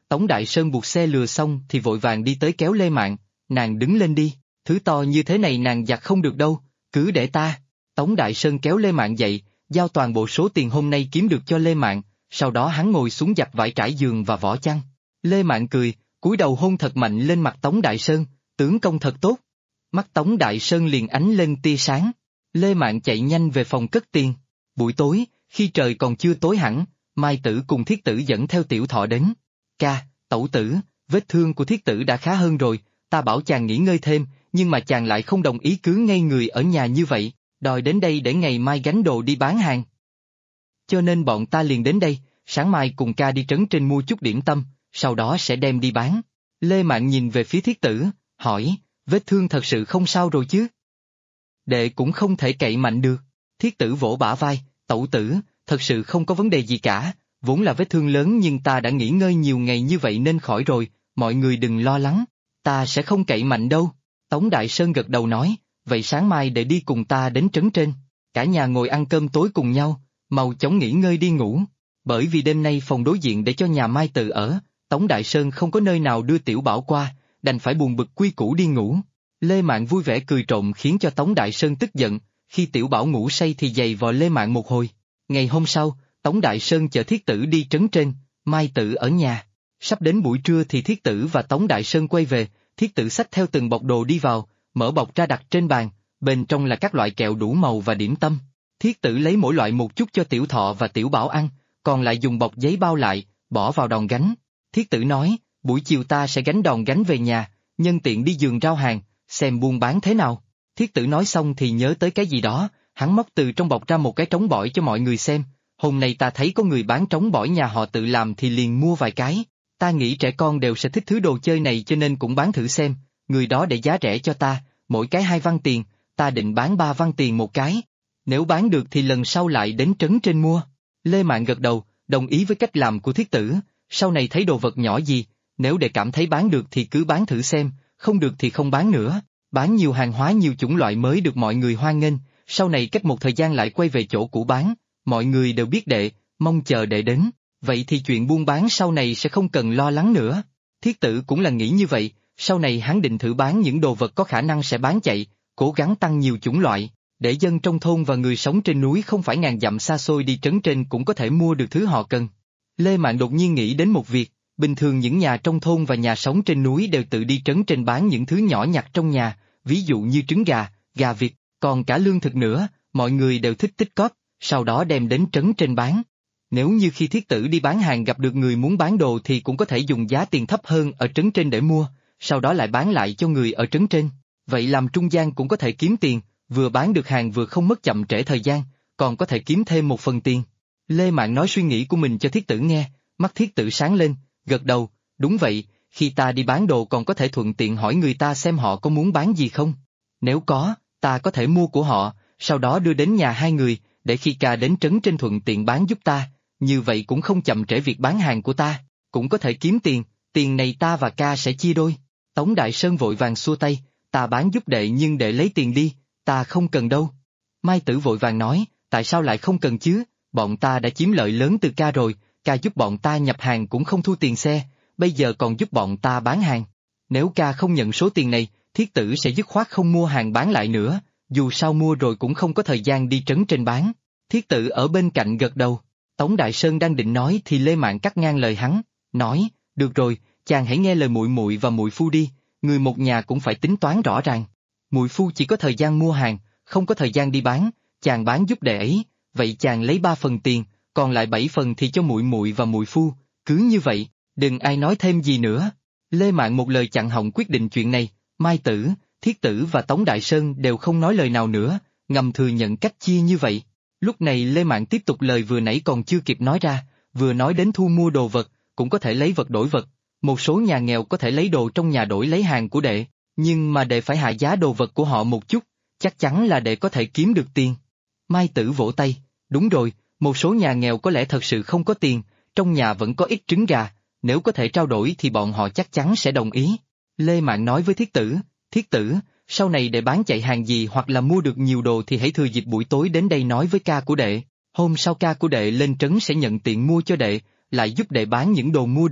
Tống Đại Sơn buộc xe lừa xong thì vội vàng đi tới kéo Lê Mạn, nàng đứng lên đi, thứ to như thế này nàng giặt không được đâu, cứ để ta. Tống Đại Sơn kéo Lê Mạn dậy, giao toàn bộ số tiền hôm nay kiếm được cho Lê Mạn, sau đó hắn ngồi xuống giặt vải trải giường và vỏ chăn. Lê Mạn cười, cúi đầu hôn thật mạnh lên mặt Tống Đại Sơn, tướng công thật tốt. Mắt Tống Đại Sơn liền ánh lên tia sáng. Lê Mạn chạy nhanh về phòng cất tiền. Buổi tối, khi trời còn chưa tối hẳn, Mai Tử cùng Thiết Tử dẫn theo Tiểu Thọ đến. Ca, tẩu tử, vết thương của Thiết Tử đã khá hơn rồi, ta bảo chàng nghỉ ngơi thêm, nhưng mà chàng lại không đồng ý cứ ngây người ở nhà như vậy, đòi đến đây để ngày mai gánh đồ đi bán hàng. Cho nên bọn ta liền đến đây, sáng mai cùng ca đi trấn trên mua chút điểm tâm, sau đó sẽ đem đi bán. Lê Mạn nhìn về phía Thiết Tử, hỏi, vết thương thật sự không sao rồi chứ? Đệ cũng không thể cậy mạnh được. Thiết Tử vỗ bả vai, tẩu tử, thật sự không có vấn đề gì cả, vốn là vết thương lớn nhưng ta đã nghỉ ngơi nhiều ngày như vậy nên khỏi rồi, mọi người đừng lo lắng, ta sẽ không cậy mạnh đâu. Tống Đại Sơn gật đầu nói, vậy sáng mai để đi cùng ta đến trấn trên, cả nhà ngồi ăn cơm tối cùng nhau, mau chóng nghỉ ngơi đi ngủ, bởi vì đêm nay phòng đối diện để cho nhà Mai Từ ở, Tống Đại Sơn không có nơi nào đưa Tiểu Bảo qua, đành phải buồn bực quy củ đi ngủ. Lê Mạn vui vẻ cười trộm khiến cho Tống Đại Sơn tức giận, khi Tiểu Bảo ngủ say thì giày vò Lê Mạn một hồi. Ngày hôm sau, Tống Đại Sơn chở Thiết Tử đi trấn trên, Mai Tử ở nhà. Sắp đến buổi trưa thì Thiết Tử và Tống Đại Sơn quay về, Thiết Tử xách theo từng bọc đồ đi vào, mở bọc ra đặt trên bàn, bên trong là các loại kẹo đủ màu và điểm tâm. Thiết Tử lấy mỗi loại một chút cho Tiểu Thọ và Tiểu Bảo ăn, còn lại dùng bọc giấy bao lại, bỏ vào đòn gánh. Thiết Tử nói, buổi chiều ta sẽ gánh đòn gánh về nhà, nhân tiện đi giường rau hàng, xem buôn bán thế nào. Thiết Tử nói xong thì nhớ tới cái gì đó, hắn móc từ trong bọc ra một cái trống bỏi cho mọi người xem. Hôm nay ta thấy có người bán trống bỏi nhà họ tự làm thì liền mua vài cái. Ta nghĩ trẻ con đều sẽ thích thứ đồ chơi này cho nên cũng bán thử xem, người đó để giá rẻ cho ta, mỗi cái 2 văn tiền, ta định bán 3 văn tiền một cái. Nếu bán được thì lần sau lại đến trấn trên mua. Lê Mạn gật đầu, đồng ý với cách làm của Thiết Tử, sau này thấy đồ vật nhỏ gì, nếu để cảm thấy bán được thì cứ bán thử xem, không được thì không bán nữa. Bán nhiều hàng hóa nhiều chủng loại mới được mọi người hoan nghênh, sau này cách một thời gian lại quay về chỗ cũ bán, mọi người đều biết đệ, mong chờ đệ đến, vậy thì chuyện buôn bán sau này sẽ không cần lo lắng nữa. Thiết Tử cũng là nghĩ như vậy, sau này hắn định thử bán những đồ vật có khả năng sẽ bán chạy, cố gắng tăng nhiều chủng loại, để dân trong thôn và người sống trên núi không phải ngàn dặm xa xôi đi trấn trên cũng có thể mua được thứ họ cần. Lê Mạn đột nhiên nghĩ đến một việc, bình thường những nhà trong thôn và nhà sống trên núi đều tự đi trấn trên bán những thứ nhỏ nhặt trong nhà, ví dụ như trứng gà, gà vịt, còn cả lương thực nữa, mọi người đều thích tích cóp, sau đó đem đến trấn trên bán. Nếu như khi Thiết Tử đi bán hàng gặp được người muốn bán đồ thì cũng có thể dùng giá tiền thấp hơn ở trấn trên để mua, sau đó lại bán lại cho người ở trấn trên. Vậy làm trung gian cũng có thể kiếm tiền, vừa bán được hàng vừa không mất chậm trễ thời gian, còn có thể kiếm thêm một phần tiền. Lê Mạn nói suy nghĩ của mình cho Thiết Tử nghe, mắt Thiết Tử sáng lên, gật đầu, đúng vậy, khi ta đi bán đồ còn có thể thuận tiện hỏi người ta xem họ có muốn bán gì không. Nếu có, ta có thể mua của họ, sau đó đưa đến nhà hai người, để khi ca đến trấn trên thuận tiện bán giúp ta, như vậy cũng không chậm trễ việc bán hàng của ta, cũng có thể kiếm tiền, tiền này ta và ca sẽ chia đôi. Tống Đại Sơn vội vàng xua tay, ta bán giúp đệ nhưng đệ lấy tiền đi, ta không cần đâu. Mai Tử vội vàng nói, tại sao lại không cần chứ, bọn ta đã chiếm lợi lớn từ ca rồi, ca giúp bọn ta nhập hàng cũng không thu tiền xe, bây giờ còn giúp bọn ta bán hàng. Nếu ca không nhận số tiền này, Thiết Tử sẽ dứt khoát không mua hàng bán lại nữa, dù sao mua rồi cũng không có thời gian đi trấn trên bán. Thiết Tử ở bên cạnh gật đầu. Tống Đại Sơn đang định nói thì Lê Mạn cắt ngang lời hắn, nói, được rồi, chàng hãy nghe lời muội muội và muội phu đi, người một nhà cũng phải tính toán rõ ràng. Muội phu chỉ có thời gian mua hàng, không có thời gian đi bán, chàng bán giúp đệ ấy, vậy chàng lấy 3 phần tiền, còn lại 7 phần thì cho muội muội và muội phu, cứ như vậy, đừng ai nói thêm gì nữa. Lê Mạn một lời chặn họng quyết định chuyện này, Mai Tử, Thiết Tử và Tống Đại Sơn đều không nói lời nào nữa, ngầm thừa nhận cách chia như vậy. Lúc này Lê Mạn tiếp tục lời vừa nãy còn chưa kịp nói ra, vừa nói đến thu mua đồ vật, cũng có thể lấy vật đổi vật, một số nhà nghèo có thể lấy đồ trong nhà đổi lấy hàng của đệ, nhưng mà đệ phải hạ giá đồ vật của họ một chút, chắc chắn là đệ có thể kiếm được tiền. Mai Tử vỗ tay, đúng rồi, một số nhà nghèo có lẽ thật sự không có tiền, trong nhà vẫn có ít trứng gà, nếu có thể trao đổi thì bọn họ chắc chắn sẽ đồng ý. Lê Mạn nói với Thiết Tử, sau này đệ bán chạy hàng gì hoặc là mua được nhiều đồ thì hãy thừa dịp buổi tối đến đây nói với ca của đệ, hôm sau ca của đệ lên trấn sẽ nhận tiền mua cho đệ, lại giúp đệ bán những đồ mua được,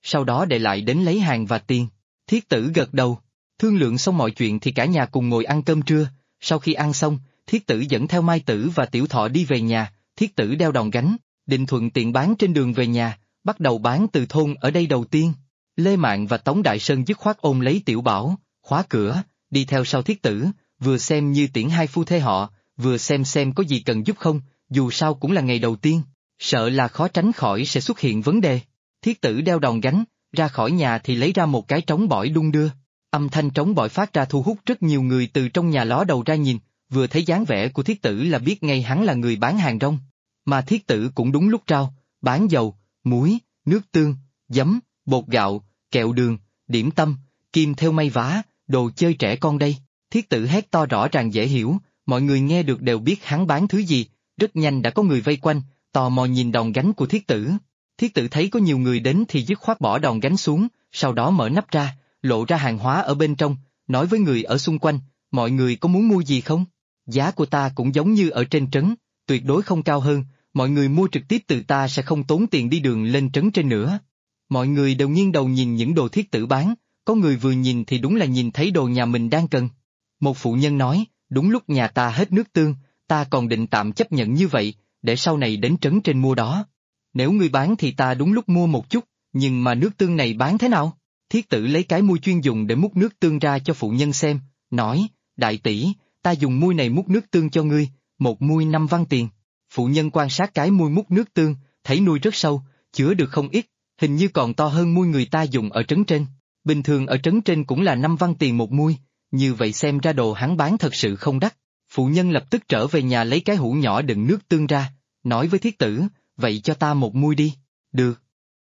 sau đó để lại đến lấy hàng và tiền. Thiết tử gật đầu. Thương lượng xong mọi chuyện thì cả nhà cùng ngồi ăn cơm trưa, sau khi ăn xong, Thiết tử dẫn theo Mai Tử và Tiểu Thọ đi về nhà, Thiết tử đeo đòn gánh, định thuận tiện bán trên đường về nhà, bắt đầu bán từ thôn ở đây đầu tiên. Lê Mạn và Tống Đại Sơn dứt khoát ôm lấy Tiểu Bảo, khóa cửa, đi theo sau Thiết tử, vừa xem như tiễn hai phu thê họ, vừa xem có gì cần giúp không, dù sao cũng là ngày đầu tiên, sợ là khó tránh khỏi sẽ xuất hiện vấn đề. Thiết tử đeo đòn gánh, ra khỏi nhà thì lấy ra một cái trống bỏi đung đưa. Âm thanh trống bỏi phát ra thu hút rất nhiều người từ trong nhà ló đầu ra nhìn, vừa thấy dáng vẻ của Thiết tử là biết ngay hắn là người bán hàng rong. Mà Thiết tử cũng đúng lúc trao, bán dầu, muối, nước tương, giấm, bột gạo, kẹo đường, điểm tâm, kim theo may vá, đồ chơi trẻ con đây. Thiết tử hét to rõ ràng dễ hiểu, mọi người nghe được đều biết hắn bán thứ gì, rất nhanh đã có người vây quanh, tò mò nhìn đòn gánh của Thiết tử. Thiết tử thấy có nhiều người đến thì dứt khoát bỏ đòn gánh xuống, sau đó mở nắp ra, lộ ra hàng hóa ở bên trong, nói với người ở xung quanh, mọi người có muốn mua gì không? Giá của ta cũng giống như ở trên trấn, tuyệt đối không cao hơn, mọi người mua trực tiếp từ ta sẽ không tốn tiền đi đường lên trấn trên nữa. Mọi người đều nghiêng đầu nhìn những đồ Thiết tử bán, có người vừa nhìn thì đúng là nhìn thấy đồ nhà mình đang cần. Một phụ nhân nói, đúng lúc nhà ta hết nước tương, ta còn định tạm chấp nhận như vậy, để sau này đến trấn trên mua đó. Nếu ngươi bán thì ta đúng lúc mua một chút, nhưng mà nước tương này bán thế nào? Thiết tử lấy cái muôi chuyên dùng để múc nước tương ra cho phụ nhân xem, nói, đại tỷ, ta dùng muôi này múc nước tương cho ngươi, một muôi 5 văn tiền. Phụ nhân quan sát cái muôi múc nước tương, thấy nuôi rất sâu, chứa được không ít, hình như còn to hơn muôi người ta dùng ở trấn trên. Bình thường ở trấn trên cũng là 5 văn tiền một muôi, như vậy xem ra đồ hắn bán thật sự không đắt. Phụ nhân lập tức trở về nhà lấy cái hũ nhỏ đựng nước tương ra, nói với Thiết tử, vậy cho ta một muôi đi. Được.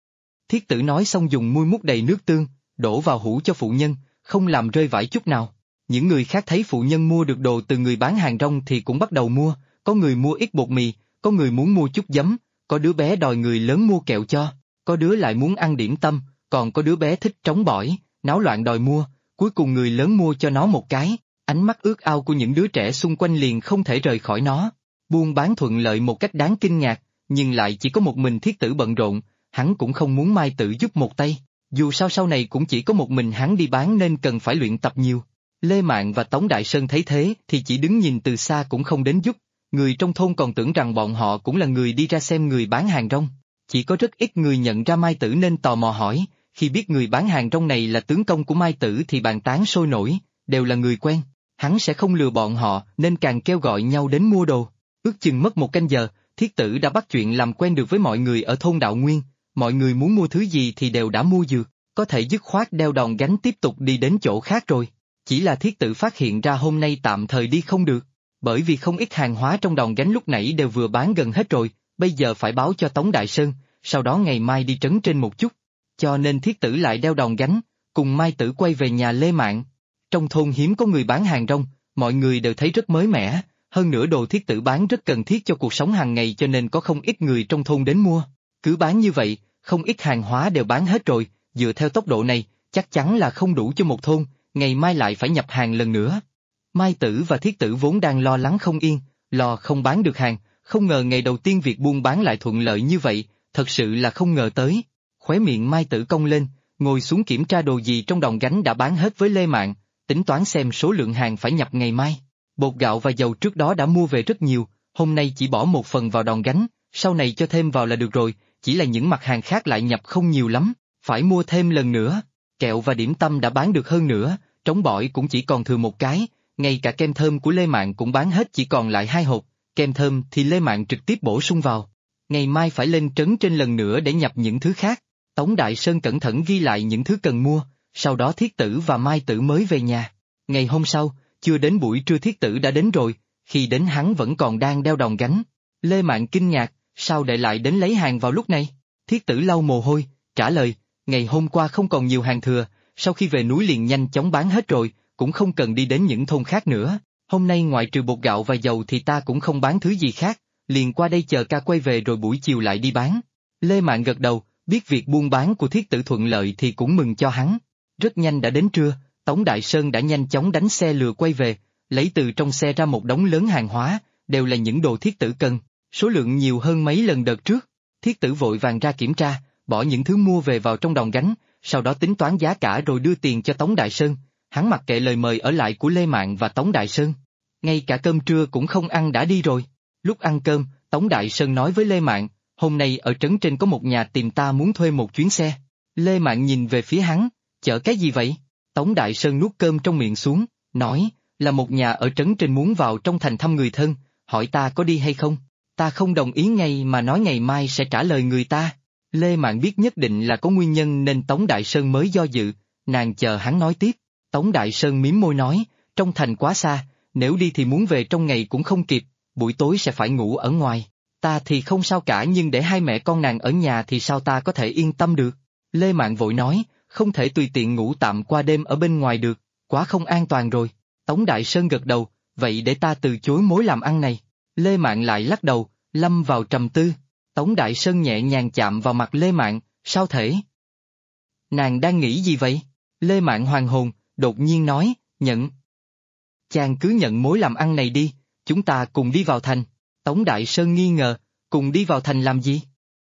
Thiết tử nói xong dùng muôi múc đầy nước tương, đổ vào hũ cho phụ nhân, không làm rơi vãi chút nào. Những người khác thấy phụ nhân mua được đồ từ người bán hàng rong thì cũng bắt đầu mua, có người mua ít bột mì, có người muốn mua chút giấm, có đứa bé đòi người lớn mua kẹo cho, có đứa lại muốn ăn điểm tâm, còn có đứa bé thích trống bỏi, náo loạn đòi mua, cuối cùng người lớn mua cho nó một cái, ánh mắt ước ao của những đứa trẻ xung quanh liền không thể rời khỏi nó. Buôn bán thuận lợi một cách đáng kinh ngạc, nhưng lại chỉ có một mình Thiết tử bận rộn, hắn cũng không muốn Mai Tử giúp một tay, dù sao sau này cũng chỉ có một mình hắn đi bán nên cần phải luyện tập nhiều. Lê Mạn và Tống Đại Sơn thấy thế thì chỉ đứng nhìn từ xa cũng không đến giúp, người trong thôn còn tưởng rằng bọn họ cũng là người đi ra xem người bán hàng rong. Chỉ có rất ít người nhận ra Mai Tử nên tò mò hỏi, khi biết người bán hàng rong này là tướng công của Mai Tử thì bàn tán sôi nổi, đều là người quen, hắn sẽ không lừa bọn họ nên càng kêu gọi nhau đến mua đồ. Ước chừng mất một canh giờ, Thiết tử đã bắt chuyện làm quen được với mọi người ở thôn Đạo Nguyên, mọi người muốn mua thứ gì thì đều đã mua dược, có thể dứt khoát đeo đòn gánh tiếp tục đi đến chỗ khác rồi. Chỉ là Thiết tử phát hiện ra hôm nay tạm thời đi không được, bởi vì không ít hàng hóa trong đòn gánh lúc nãy đều vừa bán gần hết rồi, bây giờ phải báo cho Tống Đại Sơn, sau đó ngày mai đi trấn trên một chút. Cho nên Thiết tử lại đeo đòn gánh, cùng Mai Tử quay về nhà Lê Mạn. Trong thôn hiếm có người bán hàng rong, mọi người đều thấy rất mới mẻ, hơn nữa đồ Thiết tử bán rất cần thiết cho cuộc sống hàng ngày cho nên có không ít người trong thôn đến mua. Cứ bán như vậy, không ít hàng hóa đều bán hết rồi, dựa theo tốc độ này, chắc chắn là không đủ cho một thôn, ngày mai lại phải nhập hàng lần nữa. Mai Tử và Thiết tử vốn đang lo lắng không yên, lo không bán được hàng, không ngờ ngày đầu tiên việc buôn bán lại thuận lợi như vậy, thật sự là không ngờ tới. Khóe miệng Mai Tử cong lên, ngồi xuống kiểm tra đồ gì trong đòn gánh đã bán hết với Lê Mạn, tính toán xem số lượng hàng phải nhập ngày mai. Bột gạo và dầu trước đó đã mua về rất nhiều, hôm nay chỉ bỏ một phần vào đòn gánh, sau này cho thêm vào là được rồi, chỉ là những mặt hàng khác lại nhập không nhiều lắm, phải mua thêm lần nữa. Kẹo và điểm tâm đã bán được hơn nữa, trống bỏi cũng chỉ còn thừa một cái, ngay cả kem thơm của Lê Mạn cũng bán hết chỉ còn lại 2 hộp, kem thơm thì Lê Mạn trực tiếp bổ sung vào. Ngày mai phải lên trấn trên lần nữa để nhập những thứ khác. Tống Đại Sơn cẩn thận ghi lại những thứ cần mua, sau đó Thiết tử và Mai Tử mới về nhà. Ngày hôm sau, chưa đến buổi trưa Thiết tử đã đến rồi, khi đến hắn vẫn còn đang đeo đòn gánh. Lê Mạn kinh ngạc, sao để lại đến lấy hàng vào lúc này? Thiết tử lau mồ hôi, trả lời, ngày hôm qua không còn nhiều hàng thừa, sau khi về núi liền nhanh chóng bán hết rồi, cũng không cần đi đến những thôn khác nữa. Hôm nay ngoại trừ bột gạo và dầu thì ta cũng không bán thứ gì khác, liền qua đây chờ ca quay về rồi buổi chiều lại đi bán. Lê Mạn gật đầu, biết việc buôn bán của Thiết tử thuận lợi thì cũng mừng cho hắn. Rất nhanh đã đến trưa, Tống Đại Sơn đã nhanh chóng đánh xe lừa quay về, lấy từ trong xe ra một đống lớn hàng hóa, đều là những đồ Thiết tử cần, số lượng nhiều hơn mấy lần đợt trước. Thiết tử vội vàng ra kiểm tra, bỏ những thứ mua về vào trong đòn gánh, sau đó tính toán giá cả rồi đưa tiền cho Tống Đại Sơn. Hắn mặc kệ lời mời ở lại của Lê Mạn và Tống Đại Sơn. Ngay cả cơm trưa cũng không ăn đã đi rồi. Lúc ăn cơm, Tống Đại Sơn nói với Lê Mạn, hôm nay ở trấn trên có một nhà tìm ta muốn thuê một chuyến xe. Lê Mạn nhìn về phía hắn, chở cái gì vậy? Tống Đại Sơn nuốt cơm trong miệng xuống, nói, là một nhà ở trấn trên muốn vào trong thành thăm người thân, hỏi ta có đi hay không. Ta không đồng ý ngay mà nói ngày mai sẽ trả lời người ta. Lê Mạn biết nhất định là có nguyên nhân nên Tống Đại Sơn mới do dự, nàng chờ hắn nói tiếp. Tống Đại Sơn mím môi nói, trong thành quá xa, nếu đi thì muốn về trong ngày cũng không kịp, buổi tối sẽ phải ngủ ở ngoài. Ta thì không sao cả nhưng để hai mẹ con nàng ở nhà thì sao ta có thể yên tâm được. Lê Mạn vội nói, không thể tùy tiện ngủ tạm qua đêm ở bên ngoài được, quá không an toàn rồi. Tống Đại Sơn gật đầu, vậy để ta từ chối mối làm ăn này. Lê Mạn lại lắc đầu, lâm vào trầm tư. Tống Đại Sơn nhẹ nhàng chạm vào mặt Lê Mạn, sao thể? Nàng đang nghĩ gì vậy? Lê Mạn hoàn hồn, đột nhiên nói, nhận. Chàng cứ nhận mối làm ăn này đi, chúng ta cùng đi vào thành. Tống Đại Sơn nghi ngờ, cùng đi vào thành làm gì?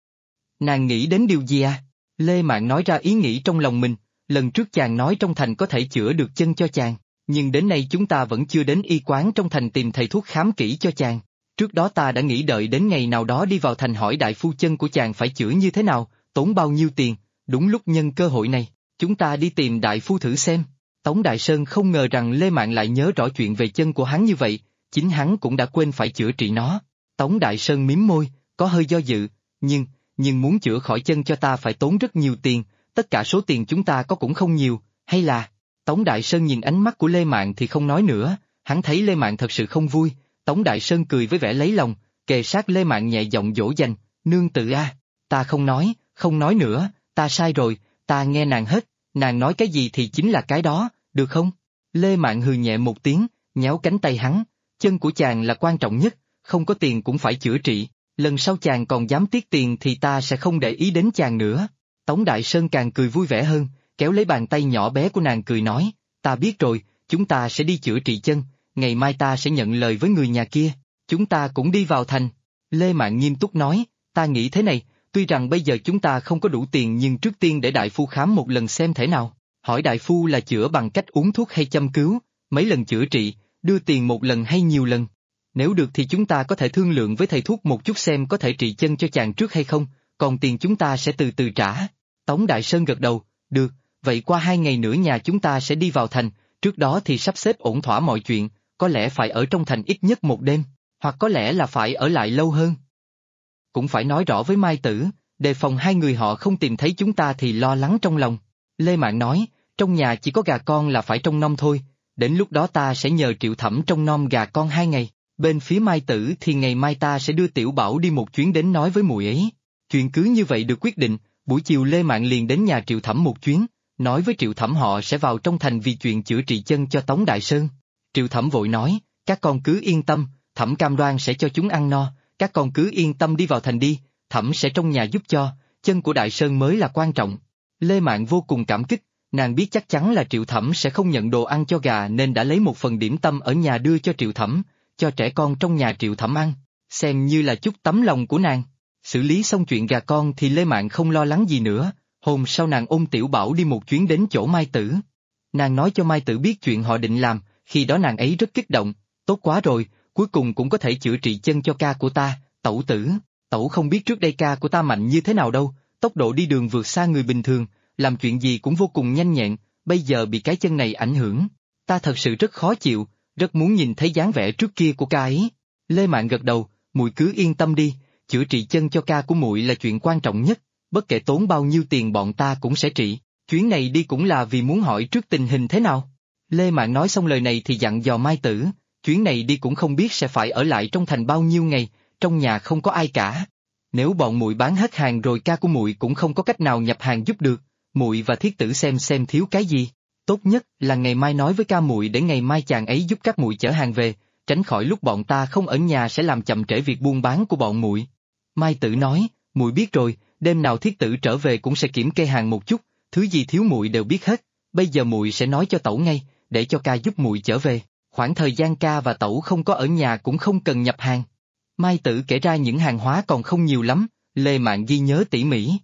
Nàng nghĩ đến điều gì à? Lê Mạn nói ra ý nghĩ trong lòng mình, lần trước chàng nói trong thành có thể chữa được chân cho chàng, nhưng đến nay chúng ta vẫn chưa đến y quán trong thành tìm thầy thuốc khám kỹ cho chàng. Trước đó ta đã nghĩ đợi đến ngày nào đó đi vào thành hỏi đại phu chân của chàng phải chữa như thế nào, tốn bao nhiêu tiền, đúng lúc nhân cơ hội này, chúng ta đi tìm đại phu thử xem. Tống Đại Sơn không ngờ rằng Lê Mạn lại nhớ rõ chuyện về chân của hắn như vậy, chính hắn cũng đã quên phải chữa trị nó. Tống Đại Sơn mím môi, có hơi do dự, nhưng muốn chữa khỏi chân cho ta phải tốn rất nhiều tiền, tất cả số tiền chúng ta có cũng không nhiều, hay là... Tống Đại Sơn nhìn ánh mắt của Lê Mạn thì không nói nữa, hắn thấy Lê Mạn thật sự không vui, Tống Đại Sơn cười với vẻ lấy lòng, kề sát Lê Mạn nhẹ giọng dỗ dành, nương tự a, ta không nói nữa, ta sai rồi, ta nghe nàng hết, nàng nói cái gì thì chính là cái đó, được không? Lê Mạn hừ nhẹ một tiếng, nhéo cánh tay hắn, chân của chàng là quan trọng nhất, không có tiền cũng phải chữa trị, lần sau chàng còn dám tiếc tiền thì ta sẽ không để ý đến chàng nữa. Tống Đại Sơn càng cười vui vẻ hơn, kéo lấy bàn tay nhỏ bé của nàng cười nói, ta biết rồi, chúng ta sẽ đi chữa trị chân, ngày mai ta sẽ nhận lời với người nhà kia, chúng ta cũng đi vào thành. Lê Mạn nghiêm túc nói, ta nghĩ thế này, tuy rằng bây giờ chúng ta không có đủ tiền nhưng trước tiên để đại phu khám một lần xem thế nào, hỏi đại phu là chữa bằng cách uống thuốc hay châm cứu, mấy lần chữa trị, đưa tiền một lần hay nhiều lần. Nếu được thì chúng ta có thể thương lượng với thầy thuốc một chút xem có thể trị chân cho chàng trước hay không, còn tiền chúng ta sẽ từ từ trả. Tống Đại Sơn gật đầu, được, vậy qua 2 ngày nữa nhà chúng ta sẽ đi vào thành, trước đó thì sắp xếp ổn thỏa mọi chuyện, có lẽ phải ở trong thành ít nhất một đêm, hoặc có lẽ là phải ở lại lâu hơn. Cũng phải nói rõ với Mai Tử, đề phòng hai người họ không tìm thấy chúng ta thì lo lắng trong lòng. Lê Mạn nói, trong nhà chỉ có gà con là phải trông nom thôi, đến lúc đó ta sẽ nhờ Triệu Thẩm trông nom gà con 2 ngày, bên phía Mai Tử thì ngày mai ta sẽ đưa Tiểu Bảo đi một chuyến đến nói với muội ấy. Chuyện cứ như vậy được quyết định, buổi chiều Lê Mạn liền đến nhà Triệu Thẩm một chuyến, nói với Triệu Thẩm họ sẽ vào trong thành vì chuyện chữa trị chân cho Tống Đại Sơn. Triệu Thẩm vội nói, các con cứ yên tâm, Thẩm cam đoan sẽ cho chúng ăn no, các con cứ yên tâm đi vào thành đi, Thẩm sẽ trong nhà giúp cho, chân của Đại Sơn mới là quan trọng. Lê Mạn vô cùng cảm kích, nàng biết chắc chắn là Triệu Thẩm sẽ không nhận đồ ăn cho gà nên đã lấy một phần điểm tâm ở nhà đưa cho Triệu Thẩm, cho trẻ con trong nhà Triệu Thẩm ăn, xem như là chút tấm lòng của nàng. Xử lý xong chuyện gà con thì Lê Mạn không lo lắng gì nữa, hôm sau nàng ôm Tiểu Bảo đi một chuyến đến chỗ Mai Tử. Nàng nói cho Mai Tử biết chuyện họ định làm, khi đó nàng ấy rất kích động, tốt quá rồi, cuối cùng cũng có thể chữa trị chân cho ca của ta, Tẩu tử, Tẩu không biết trước đây ca của ta mạnh như thế nào đâu, tốc độ đi đường vượt xa người bình thường, làm chuyện gì cũng vô cùng nhanh nhẹn, bây giờ bị cái chân này ảnh hưởng, ta thật sự rất khó chịu, rất muốn nhìn thấy dáng vẻ trước kia của ca ấy. Lê Mạn gật đầu, muội cứ yên tâm đi, chữa trị chân cho ca của muội là chuyện quan trọng nhất, bất kể tốn bao nhiêu tiền bọn ta cũng sẽ trị, chuyến này đi cũng là vì muốn hỏi trước tình hình thế nào. Lê Mạn nói xong lời này thì dặn dò Mai Tử, chuyến này đi cũng không biết sẽ phải ở lại trong thành bao nhiêu ngày, trong nhà không có ai cả. Nếu bọn muội bán hết hàng rồi ca của muội cũng không có cách nào nhập hàng giúp được, muội và Thiết Tử xem thiếu cái gì. Tốt nhất là ngày mai nói với ca muội để ngày mai chàng ấy giúp các muội chở hàng về, tránh khỏi lúc bọn ta không ở nhà sẽ làm chậm trễ việc buôn bán của bọn muội. Mai Tử nói, muội biết rồi, đêm nào Thiết Tử trở về cũng sẽ kiểm kê hàng một chút, thứ gì thiếu muội đều biết hết, bây giờ muội sẽ nói cho Tẩu ngay, để cho ca giúp muội chở về, khoảng thời gian ca và Tẩu không có ở nhà cũng không cần nhập hàng. Mai Tử kể ra những hàng hóa còn không nhiều lắm, Lê Mạn ghi nhớ tỉ mỉ.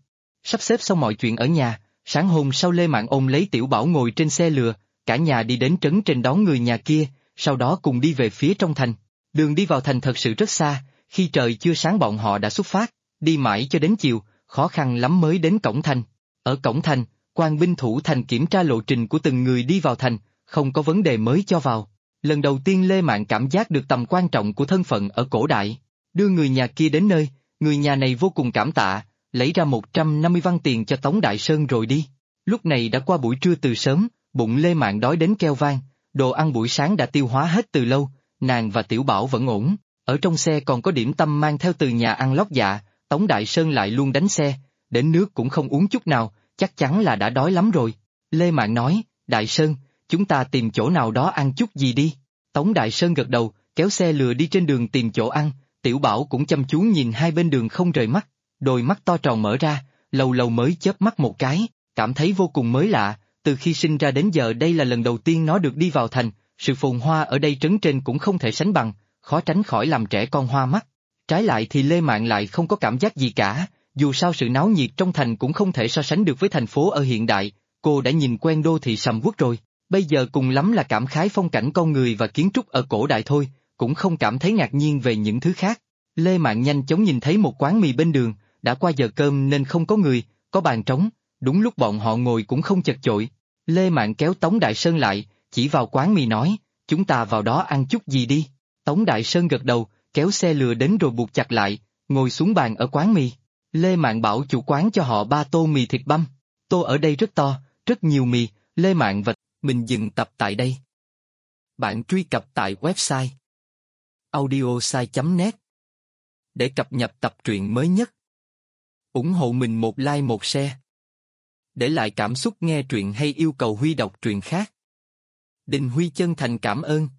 Sắp xếp xong mọi chuyện ở nhà, sáng hôm sau Lê Mạn ôm lấy Tiểu Bảo ngồi trên xe lừa, cả nhà đi đến trấn trên đón người nhà kia, sau đó cùng đi về phía trong thành. Đường đi vào thành thật sự rất xa, khi trời chưa sáng bọn họ đã xuất phát, đi mãi cho đến chiều, khó khăn lắm mới đến cổng thành. Ở cổng thành, quan binh thủ thành kiểm tra lộ trình của từng người đi vào thành, không có vấn đề mới cho vào. Lần đầu tiên Lê Mạn cảm giác được tầm quan trọng của thân phận ở cổ đại. Đưa người nhà kia đến nơi, người nhà này vô cùng cảm tạ, lấy ra 150 văn tiền cho Tống Đại Sơn rồi đi. Lúc này đã qua buổi trưa từ sớm, bụng Lê Mạn đói đến keo vang, đồ ăn buổi sáng đã tiêu hóa hết từ lâu, nàng và Tiểu Bảo vẫn ổn. Ở trong xe còn có điểm tâm mang theo từ nhà ăn lót dạ, Tống Đại Sơn lại luôn đánh xe, đến nước cũng không uống chút nào, chắc chắn là đã đói lắm rồi. Lê Mạn nói, Đại Sơn, chúng ta tìm chỗ nào đó ăn chút gì đi. Tống Đại Sơn gật đầu, kéo xe lừa đi trên đường tìm chỗ ăn, Tiểu Bảo cũng chăm chú nhìn hai bên đường không rời mắt, đôi mắt to tròn mở ra, lâu lâu mới chớp mắt một cái, cảm thấy vô cùng mới lạ, từ khi sinh ra đến giờ đây là lần đầu tiên nó được đi vào thành, sự phồn hoa ở đây trấn trên cũng không thể sánh bằng, khó tránh khỏi làm trẻ con hoa mắt. Trái lại thì Lê Mạn lại không có cảm giác gì cả, dù sao sự náo nhiệt trong thành cũng không thể so sánh được với thành phố ở hiện đại, cô đã nhìn quen đô thị sầm uất rồi, bây giờ cùng lắm là cảm khái phong cảnh con người và kiến trúc ở cổ đại thôi, cũng không cảm thấy ngạc nhiên về những thứ khác. Lê Mạn nhanh chóng nhìn thấy một quán mì bên đường, đã qua giờ cơm nên không có người, có bàn trống, đúng lúc bọn họ ngồi cũng không chật chội. Lê Mạn kéo Tống Đại Sơn lại, chỉ vào quán mì nói, chúng ta vào đó ăn chút gì đi. Tống Đại Sơn gật đầu, kéo xe lừa đến rồi buộc chặt lại, ngồi xuống bàn ở quán mì. Lê Mạn bảo chủ quán cho họ 3 tô mì thịt băm. Tô ở đây rất to, rất nhiều mì, Lê Mạn và mình dừng tập tại đây. Bạn truy cập tại website audiosai.net để cập nhật tập truyện mới nhất. Ủng hộ mình một like một share. Để lại cảm xúc nghe truyện hay yêu cầu Huy đọc truyện khác. Đình Huy chân thành cảm ơn.